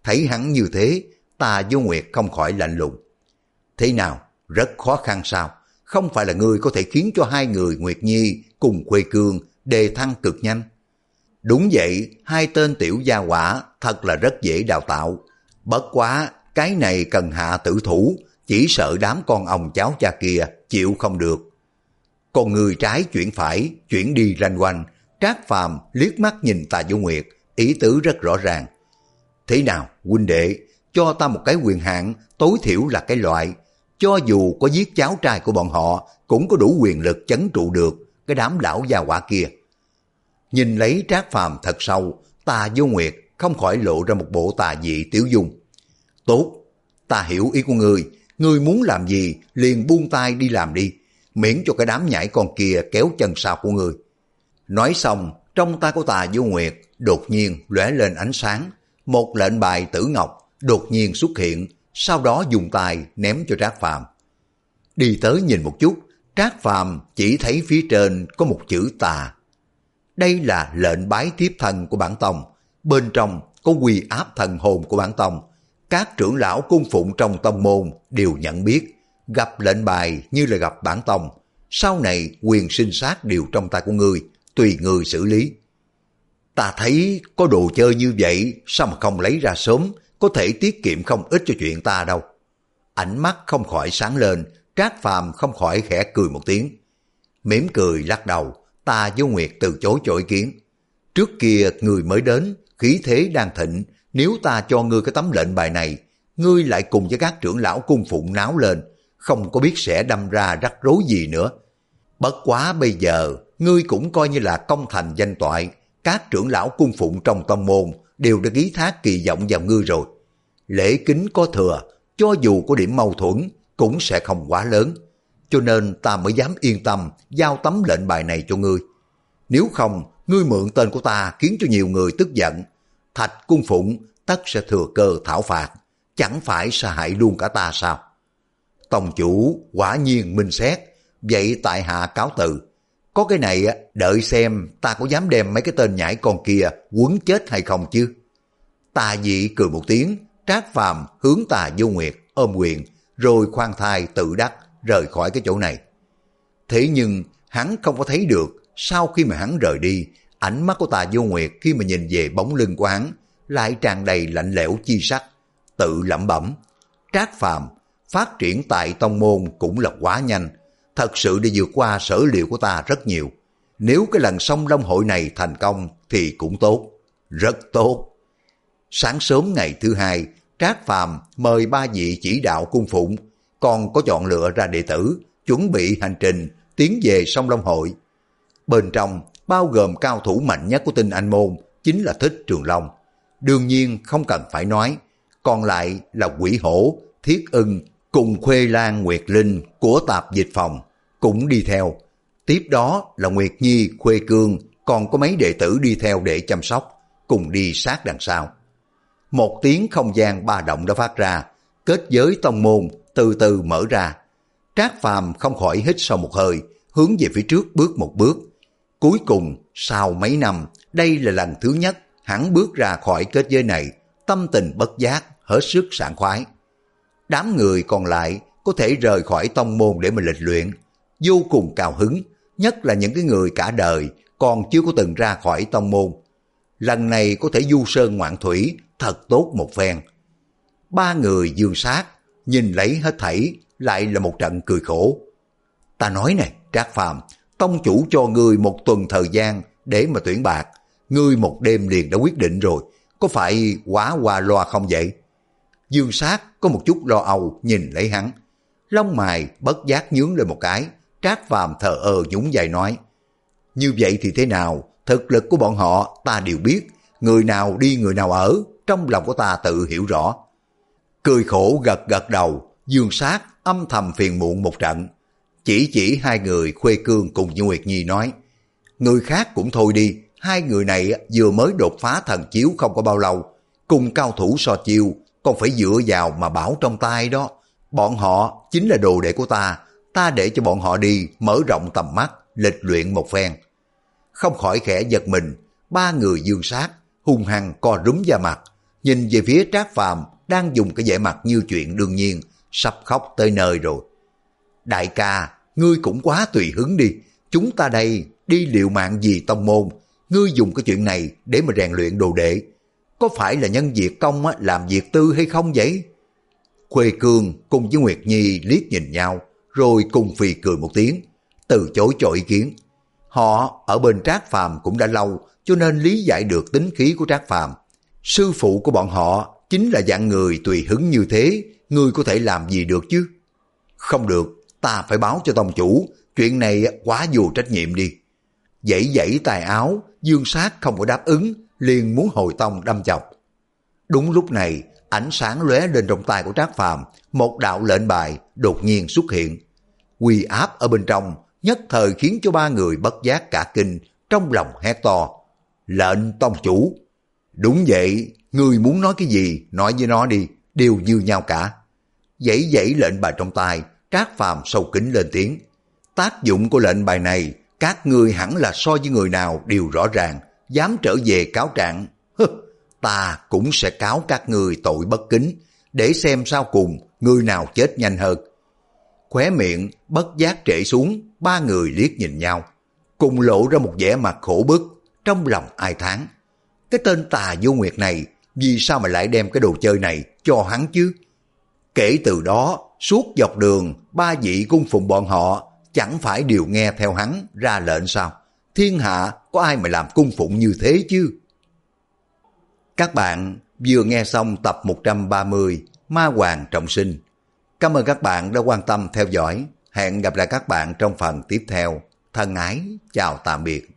Thấy hắn như thế, Tà Vô Nguyệt không khỏi lạnh lùng. Thế nào, rất khó khăn sao? Không phải là ngươi có thể khiến cho hai người Nguyệt Nhi cùng Khuê Cương đề thăng cực nhanh? Đúng vậy, hai tên tiểu gia hỏa thật là rất dễ đào tạo. Bất quá, cái này cần hạ tử thủ, chỉ sợ đám con ông cháu cha kia chịu không được. Còn người trái chuyển phải, chuyển đi lanh quanh, Trác Phàm liếc mắt nhìn Tà Vô Nguyệt, ý tứ rất rõ ràng. Thế nào, huynh đệ, cho ta một cái quyền hạn, tối thiểu là cái loại. Cho dù có giết cháu trai của bọn họ, cũng có đủ quyền lực chấn trụ được cái đám lão gia hỏa kia. Nhìn lấy Trác Phàm thật sâu, Tà Vô Nguyệt không khỏi lộ ra một bộ tà dị tiểu dung. Tốt, ta hiểu ý của ngươi, ngươi muốn làm gì liền buông tay đi làm đi, miễn cho cái đám nhãi con kia kéo chân sau của ngươi. Nói xong, trong tay của Tà Vô Nguyệt đột nhiên lóe lên ánh sáng, một lệnh bài tử ngọc đột nhiên xuất hiện, sau đó dùng tay ném cho Trác Phàm. Đi tới nhìn một chút, Trác Phàm chỉ thấy phía trên có một chữ tà. Đây là lệnh bái tiếp thân của bản tông, bên trong có quy áp thần hồn của bản tông. Các trưởng lão cung phụng trong tông môn đều nhận biết, gặp lệnh bài như là gặp bản tông. Sau này quyền sinh sát đều trong tay của ngươi, tùy ngươi xử lý. Ta thấy có đồ chơi như vậy, sao mà không lấy ra sớm, có thể tiết kiệm không ít cho chuyện ta đâu. Ánh mắt không khỏi sáng lên, Trác Phàm không khỏi khẽ cười một tiếng. Mỉm cười lắc đầu, Tà Vô Nguyệt từ chối cho ý kiến. Trước kia người mới đến, khí thế đang thịnh, nếu ta cho ngươi cái tấm lệnh bài này, ngươi lại cùng với các trưởng lão cung phụng náo lên, không có biết sẽ đâm ra rắc rối gì nữa. Bất quá bây giờ, ngươi cũng coi như là công thành danh toại, các trưởng lão cung phụng trong tông môn đều đã ký thác kỳ vọng vào ngươi rồi. Lễ kính có thừa, cho dù có điểm mâu thuẫn, cũng sẽ không quá lớn. Cho nên ta mới dám yên tâm giao tấm lệnh bài này cho ngươi. Nếu không, ngươi mượn tên của ta khiến cho nhiều người tức giận. Thạch cung phụng tất sẽ thừa cơ thảo phạt, chẳng phải sa hại luôn cả ta sao? Tông chủ quả nhiên minh xét, vậy tại hạ cáo từ. Có cái này đợi xem ta có dám đem mấy cái tên nhãi con kia quấn chết hay không chứ. Tà dị cười một tiếng, Trác Phàm hướng Tà Vô Nguyệt ôm quyền, rồi khoan thai tự đắc rời khỏi cái chỗ này. Thế nhưng hắn không có thấy được, sau khi mà hắn rời đi, ánh mắt của Tà Vô Nguyệt khi mà nhìn về bóng lưng của hắn lại tràn đầy lạnh lẽo chi sắc, tự lẩm bẩm. Trác Phàm phát triển tại tông môn cũng là quá nhanh, thật sự đã vượt qua sở liệu của ta rất nhiều. Nếu cái lần song long hội này thành công thì cũng tốt, rất tốt. Sáng sớm ngày thứ hai, Trác Phàm mời ba vị chỉ đạo cung phụng, còn có chọn lựa ra đệ tử, chuẩn bị hành trình tiến về song long hội. Bên trong bao gồm cao thủ mạnh nhất của Tinh Anh môn chính là Thích Trường Long. Đương nhiên không cần phải nói, còn lại là Quỷ Hổ, Thiết Ưng cùng Khuê Lan Nguyệt Linh của tạp dịch phòng cũng đi theo. Tiếp đó là Nguyệt Nhi, Khuê Cương, còn có mấy đệ tử đi theo để chăm sóc, cùng đi sát đằng sau. Một tiếng không gian ba động đã phát ra, kết giới tông môn từ từ mở ra. Trác Phàm không khỏi hít sâu một hơi, hướng về phía trước bước một bước. Cuối cùng, sau mấy năm, đây là lần thứ nhất hắn bước ra khỏi kết giới này, tâm tình bất giác, hết sức sảng khoái. Đám người còn lại có thể rời khỏi tông môn để mà lịch luyện, vô cùng cao hứng, nhất là những cái người cả đời còn chưa có từng ra khỏi tông môn. Lần này có thể du sơn ngoạn thủy, thật tốt một phen. Ba người dương sát, nhìn lấy hết thảy, lại là một trận cười khổ. Ta nói này, Trác Phàm, tông chủ cho ngươi một tuần thời gian để mà tuyển bạc, ngươi một đêm liền đã quyết định rồi, có phải quá qua loa không vậy? Dương sát có một chút lo âu nhìn lấy hắn, lông mày bất giác nhướng lên một cái. Trác Phàm thờ ơ nhún vai nói, như vậy thì thế nào, thực lực của bọn họ ta đều biết, người nào đi người nào ở, trong lòng của ta tự hiểu rõ. Cười khổ gật gật đầu, Dương sát âm thầm phiền muộn một trận, chỉ chỉ hai người Khuê Cương cùng với Nguyệt Nhi nói, người khác cũng thôi đi, hai người này vừa mới đột phá thần chiếu không có bao lâu, cùng cao thủ so chiêu, còn phải dựa vào mà bảo trong tay đó. Bọn họ chính là đồ đệ của ta, ta để cho bọn họ đi mở rộng tầm mắt, lịch luyện một phen. Không khỏi khẽ giật mình, ba người Dương sát hung hăng co rúm da mặt, nhìn về phía Trác Phàm đang dùng cái vẻ mặt như chuyện đương nhiên, sắp khóc tới nơi rồi. Đại ca, ngươi cũng quá tùy hứng đi, chúng ta đây đi liều mạng vì tông môn, ngươi dùng cái chuyện này để mà rèn luyện đồ đệ, có phải là nhân việc công á, làm việc tư hay không vậy? Khuê Cương cùng với Nguyệt Nhi liếc nhìn nhau, rồi cùng phì cười một tiếng, từ chối cho ý kiến. Họ ở bên Trác Phàm cũng đã lâu, cho nên lý giải được tính khí của Trác Phàm. Sư phụ của bọn họ chính là dạng người tùy hứng như thế, ngươi có thể làm gì được chứ? Không được, ta phải báo cho tông chủ, chuyện này quá vô trách nhiệm đi. Dãy dãy tài áo, Dương Sát không có đáp ứng, liền muốn hồi tông đâm chọc. Đúng lúc này, ánh sáng lóe lên trong tay của Trác Phàm, một đạo lệnh bài đột nhiên xuất hiện. Uy áp ở bên trong nhất thời khiến cho ba người bất giác cả kinh, trong lòng hét to: lệnh tông chủ! Đúng vậy, ngươi muốn nói cái gì, nói với nó đi, đều như nhau cả. Dãy dãy lệnh bài trong tay, Trác Phàm sâu kính lên tiếng: tác dụng của lệnh bài này, các ngươi hẳn là so với người nào đều rõ ràng, dám trở về cáo trạng, hứ, ta cũng sẽ cáo các ngươi tội bất kính, để xem sau cùng người nào chết nhanh hơn. Khóe miệng bất giác trễ xuống, ba người liếc nhìn nhau, cùng lộ ra một vẻ mặt khổ bức, trong lòng ai thán: cái tên tà vô nguyệt này, vì sao mà lại đem cái đồ chơi này cho hắn chứ? Kể từ đó, suốt dọc đường, ba vị cung phụng bọn họ chẳng phải đều nghe theo hắn ra lệnh sao? Thiên hạ có ai mà làm cung phụng như thế chứ? Các bạn vừa nghe xong tập một trăm ba mươi Ma Hoàng Trọng Sinh. Cảm ơn các bạn đã quan tâm theo dõi. Hẹn gặp lại các bạn trong phần tiếp theo. Thân ái, chào tạm biệt.